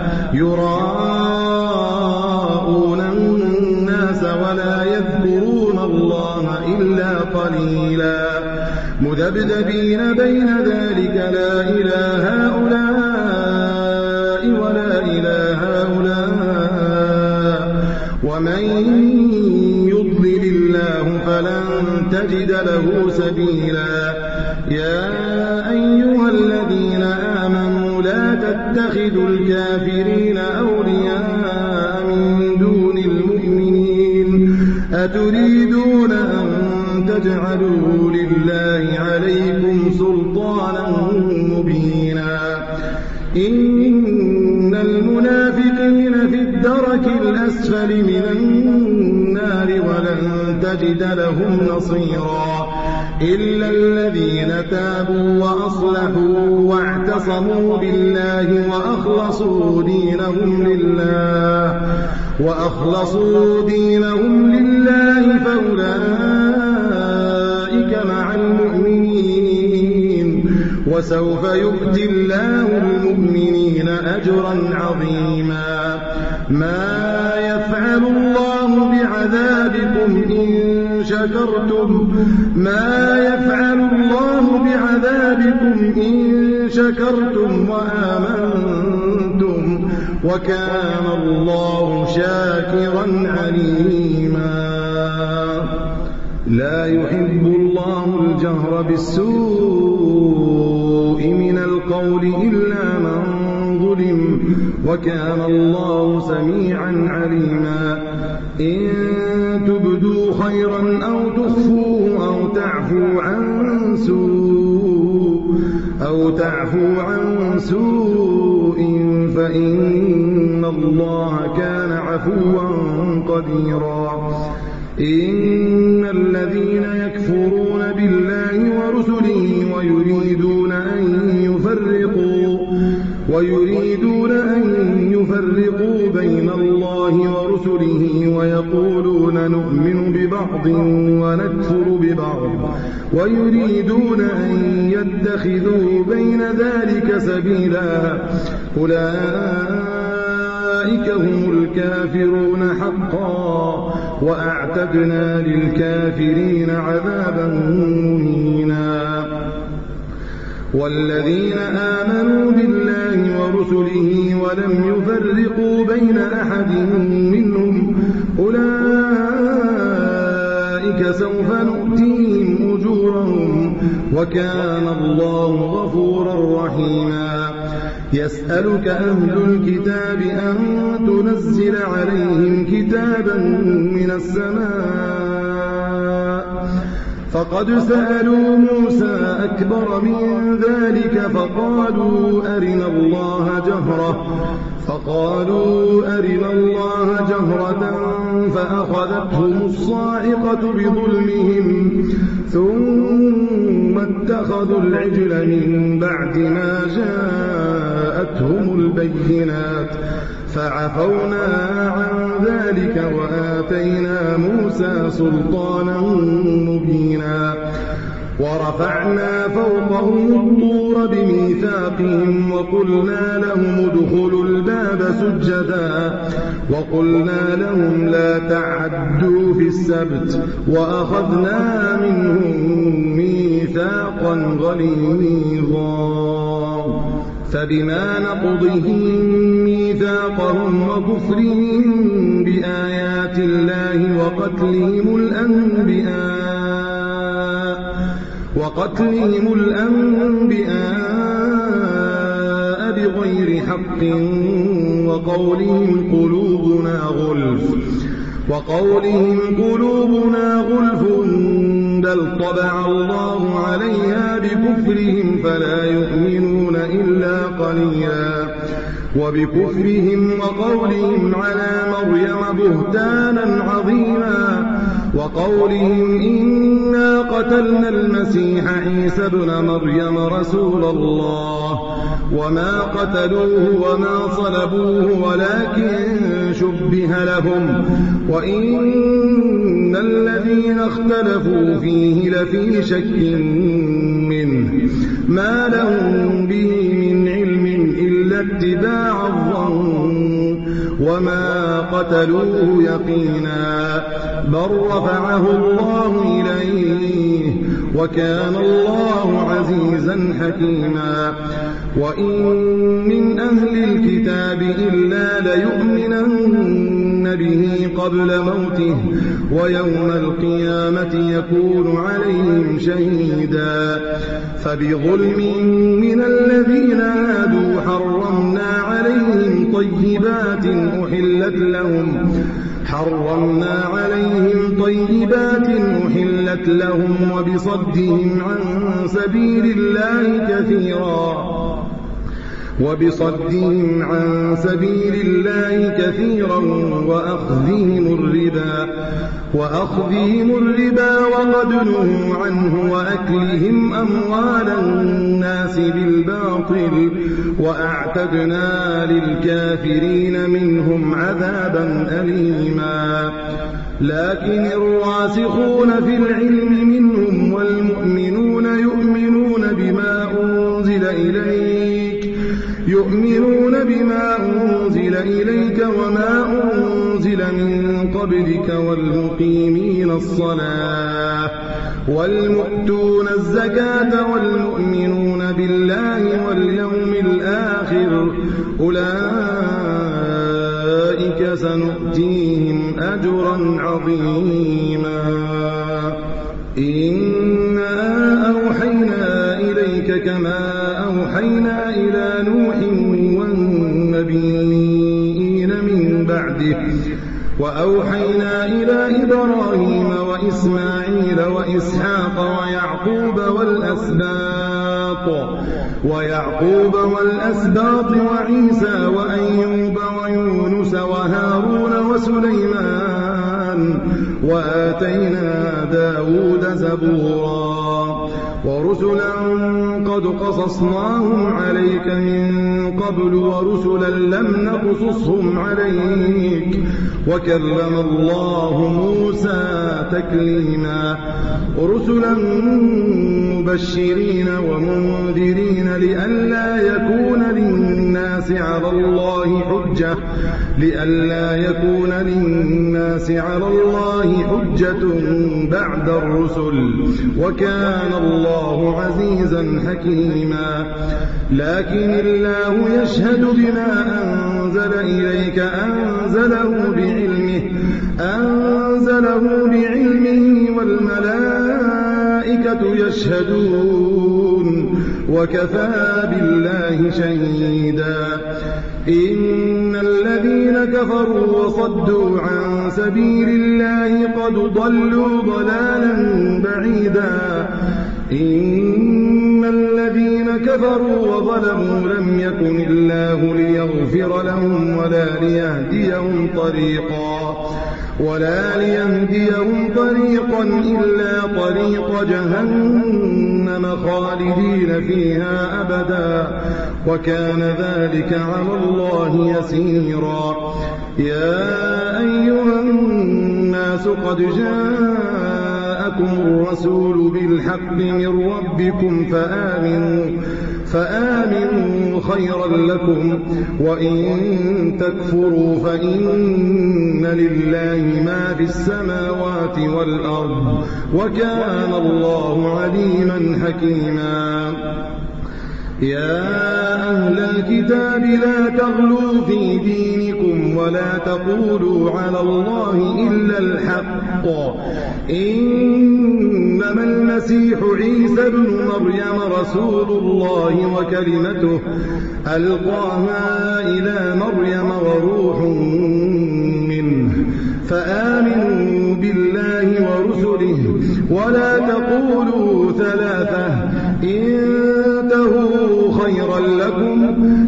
S2: يراءون الناس ولا يذكرون الله إلا قليلا مذبذبين بين ذلك لا إلى هؤلاء ولا إلى هؤلاء ومن يضلل الله فلن تجد له سبيلا. يا أيها الذين آمنوا لا تتخذوا الكافرين أولياء من دون المؤمنين أتريدون أن تجعلوا لله عليكم سلطانا مبينا. إن المنافقين في الدرك الأسفل من النار ولن تجد لهم نصيرا إلا الذين تابوا وأصلحوا واعتصموا بالله وأخلصوا دينهم لله وأخلصوا دينهم لله فأولئك مع المؤمنين وسوف يؤتي الله المؤمنين أجرا عظيما. ما يفعل الله بعذابكم إن شكرتم ما يفعل الله بعذابكم إن شكرتم وآمنتم وكان الله شاكرا عليما لا يحب الله الجهر بالسوء من القول إلا من ظلم وكان الله سميعا عليما إن تبدوا خيرا أو تخفوه أو تعفو عن سوء أو تعفو عن سوء فإن الله كان عفوا قديرا إن الذين يكفرون بالله ورسله ويريدون أن يفرقوا ويريدون أن يفرقوا بين الله ورسله ويقولون نؤمن ببعض ونكفر ببعض ويريدون أن يتخذوا بين ذلك سبيلا أولئك هم الكافرون حقا وأعتدنا للكافرين عذابا مهينا والذين آمنوا بالله ورسله ولم يفرقوا بين أحد منهم أولئك سوف نؤتيهم أجورهم وكان الله غفورا رحيما يسألك أهل الكتاب أن تنزل عليهم كتابا من السماء فقد سألوا موسى أكبر من ذلك فقالوا أرنا الله جهرة فقالوا أرنا الله جهرة فأخذتهم الصاعقة بظلمهم ثم اتخذوا العجل من بعد ما جاءتهم البينات فعفونا عن ذلك وآتينا موسى سلطانا مبينا ورفعنا فوقهم الطور بميثاقهم وقلنا لهم ادخلوا الباب سجدا وقلنا لهم لا تعدوا في السبت وأخذنا منهم ميثاقا غليظا فبما نقضهم ميثاقهم وكفرهم بآيات الله وقتلهم الأنبياء وقتلهم الأنبياء بغير حق وقولهم قلوبنا غلف وقولهم قلوبنا غلف بل طبع الله عليها بكفرهم فلا يؤمنون إلا قليلا وبكفرهم وقولهم على مريم بهتانا عظيما وقولهم إنا قتلنا المسيح عيسى ابن مريم رسول الله وما قتلوه وما صلبوه ولكن شبه لهم وإن الذين اختلفوا فيه لفي شك منه ما لهم به من علم إلا اتباع الظن وما قتلوه يقينا بل رفعه الله إليه وكان الله عزيزا حكيما وإن من أهل الكتاب إلا ليؤمنن به قبل موته ويوم القيامة يكون عليهم شهيدا فبظلم من الذين هادوا حرمنا عليهم طيبات أحلت لهم حرمنا عليهم طيبات أحلت لهم وبصدهم عن سبيل الله كثيرا وبصدهم عن سبيل الله كثيرا وأخذهم الربا وأخذهم الربا وقد نهوا عنه وأكلهم أموال الناس بالباطل وأعتدنا للكافرين منهم عذابا أليما لكن الراسخون في العلم منهم والمؤمنون يؤمنون بما أنزل إليك يؤمنون بما أنزل إليك وما أنزل من قبلك والمقيمين الصلاة والمؤتون الزكاة والمؤمنون بالله واليوم الآخر أولئك سنؤتيهم أجرا عظيما إنا أوحينا إليك كما أوحينا إلى نوح والنبيين من بعده وأوحينا إلى إبراهيم وإسماعيل وإسحاق ويعقوب والأسباط ويعقوب والأسباط وعيسى وأيوب ويونس وهارون وسليمان وآتينا داود زبورا ورسلا قد قصصناهم عليك من قبل ورسلا لم نقصصهم عليك وكلم الله موسى تكليما رسلا مبشرين ومنذرين لئلا يكون للناس على الله حجة لئلا يكون للناس على الله حجة بعد الرسل وكان الله عزيزا حكيما لكن الله يشهد بما أنزل إليك أنزله بعلمه أنزله بعلمه والملائكة يشهدون وكفى بالله شهيدا إن الذين كفروا وصدوا عن سبيل الله قد ضلوا ضلالا بعيدا إن الذين كفروا وظلموا لم يكن الله ليغفر لهم ولا ليهديهم طريقا ولا ليهديهم طريقا إلا طريق جهنم خالدين فيها أبدا وكان ذلك على الله يسيرا يا أيها الناس قد جاءكم الرسول بالحق من ربكم فآمنوا فآمنوا خيرا لكم وإن تكفروا فإن لله ما في السماوات والأرض وكان الله عليما حكيما يا أهل الكتاب لا تغلوا في دينكم ولا تقولوا على الله إلا الحق إنما المسيح عيسى ابن مريم رسول الله وكلمته ألقاها إلى مريم وروح منه فآمنوا بالله ورسله ولا تقولوا ثلاثة انتهوا خيرا لكم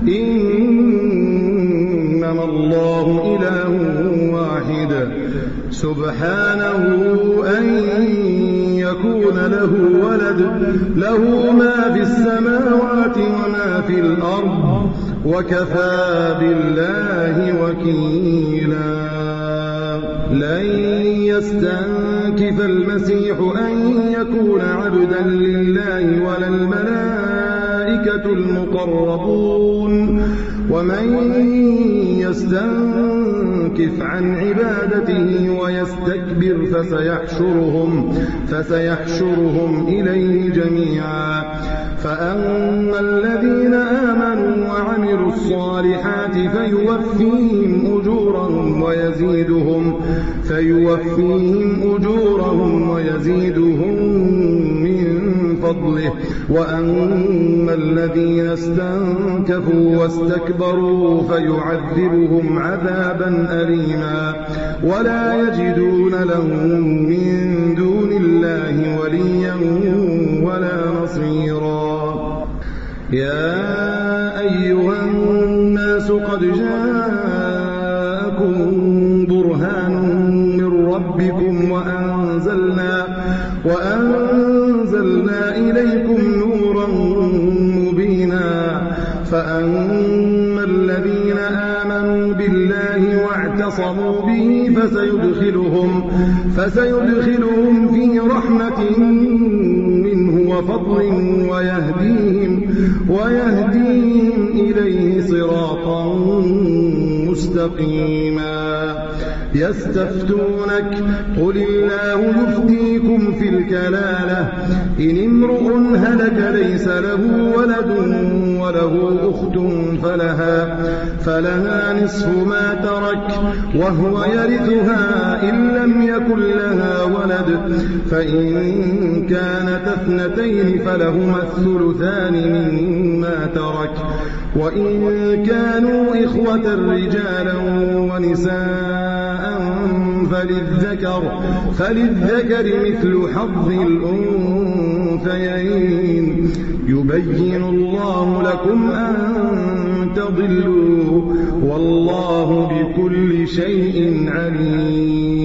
S2: إنما الله إله واحد سبحانه أن يكون له ولد له ما في السماوات وما في الأرض وكفى بالله وكيلا لن يستنكف المسيح أن يكون عبدا لله ولا الملائكة المقربون ومن يستنكف عن عبادته ويستكبر فسيحشرهم فسيحشرهم إليه جميعا فأما الذين آمنوا وعملوا الصالحات فيوفيهم أجورهم ويزيدهم فيوفيهم أجورهم ويزيدهم من فضله وأما الذين استنكفوا واستكبروا فيعذبهم عذابا أليما ولا يجدون لهم من دون الله وليا ولا نصيرا يا أيها الناس قد جاءكم برهان من ربكم وأنزلنا وأنزلنا إليكم نورا مبينا فأما الذين آمنوا بالله واعتصموا به فسيدخلهم فسيدخلهم في رحمة منه وفضل ويهديهم ويهديهم إليه صراطا مستقيما. يستفتونك قل الله يفتيكم في الكلالة إن امرؤ هلك ليس له ولد وله أخت فلها, فلها نصف ما ترك وهو يرثها إن لم يكن لها ولد، فإن كانت اثنتين فلهما الثلثان مما ترك، وإن كانوا إخوة رجالا ونساء فللذكر, فللذكر مثل حظ الأنثيين. يبين الله لكم أن تضلوا والله بكل شيء عليم.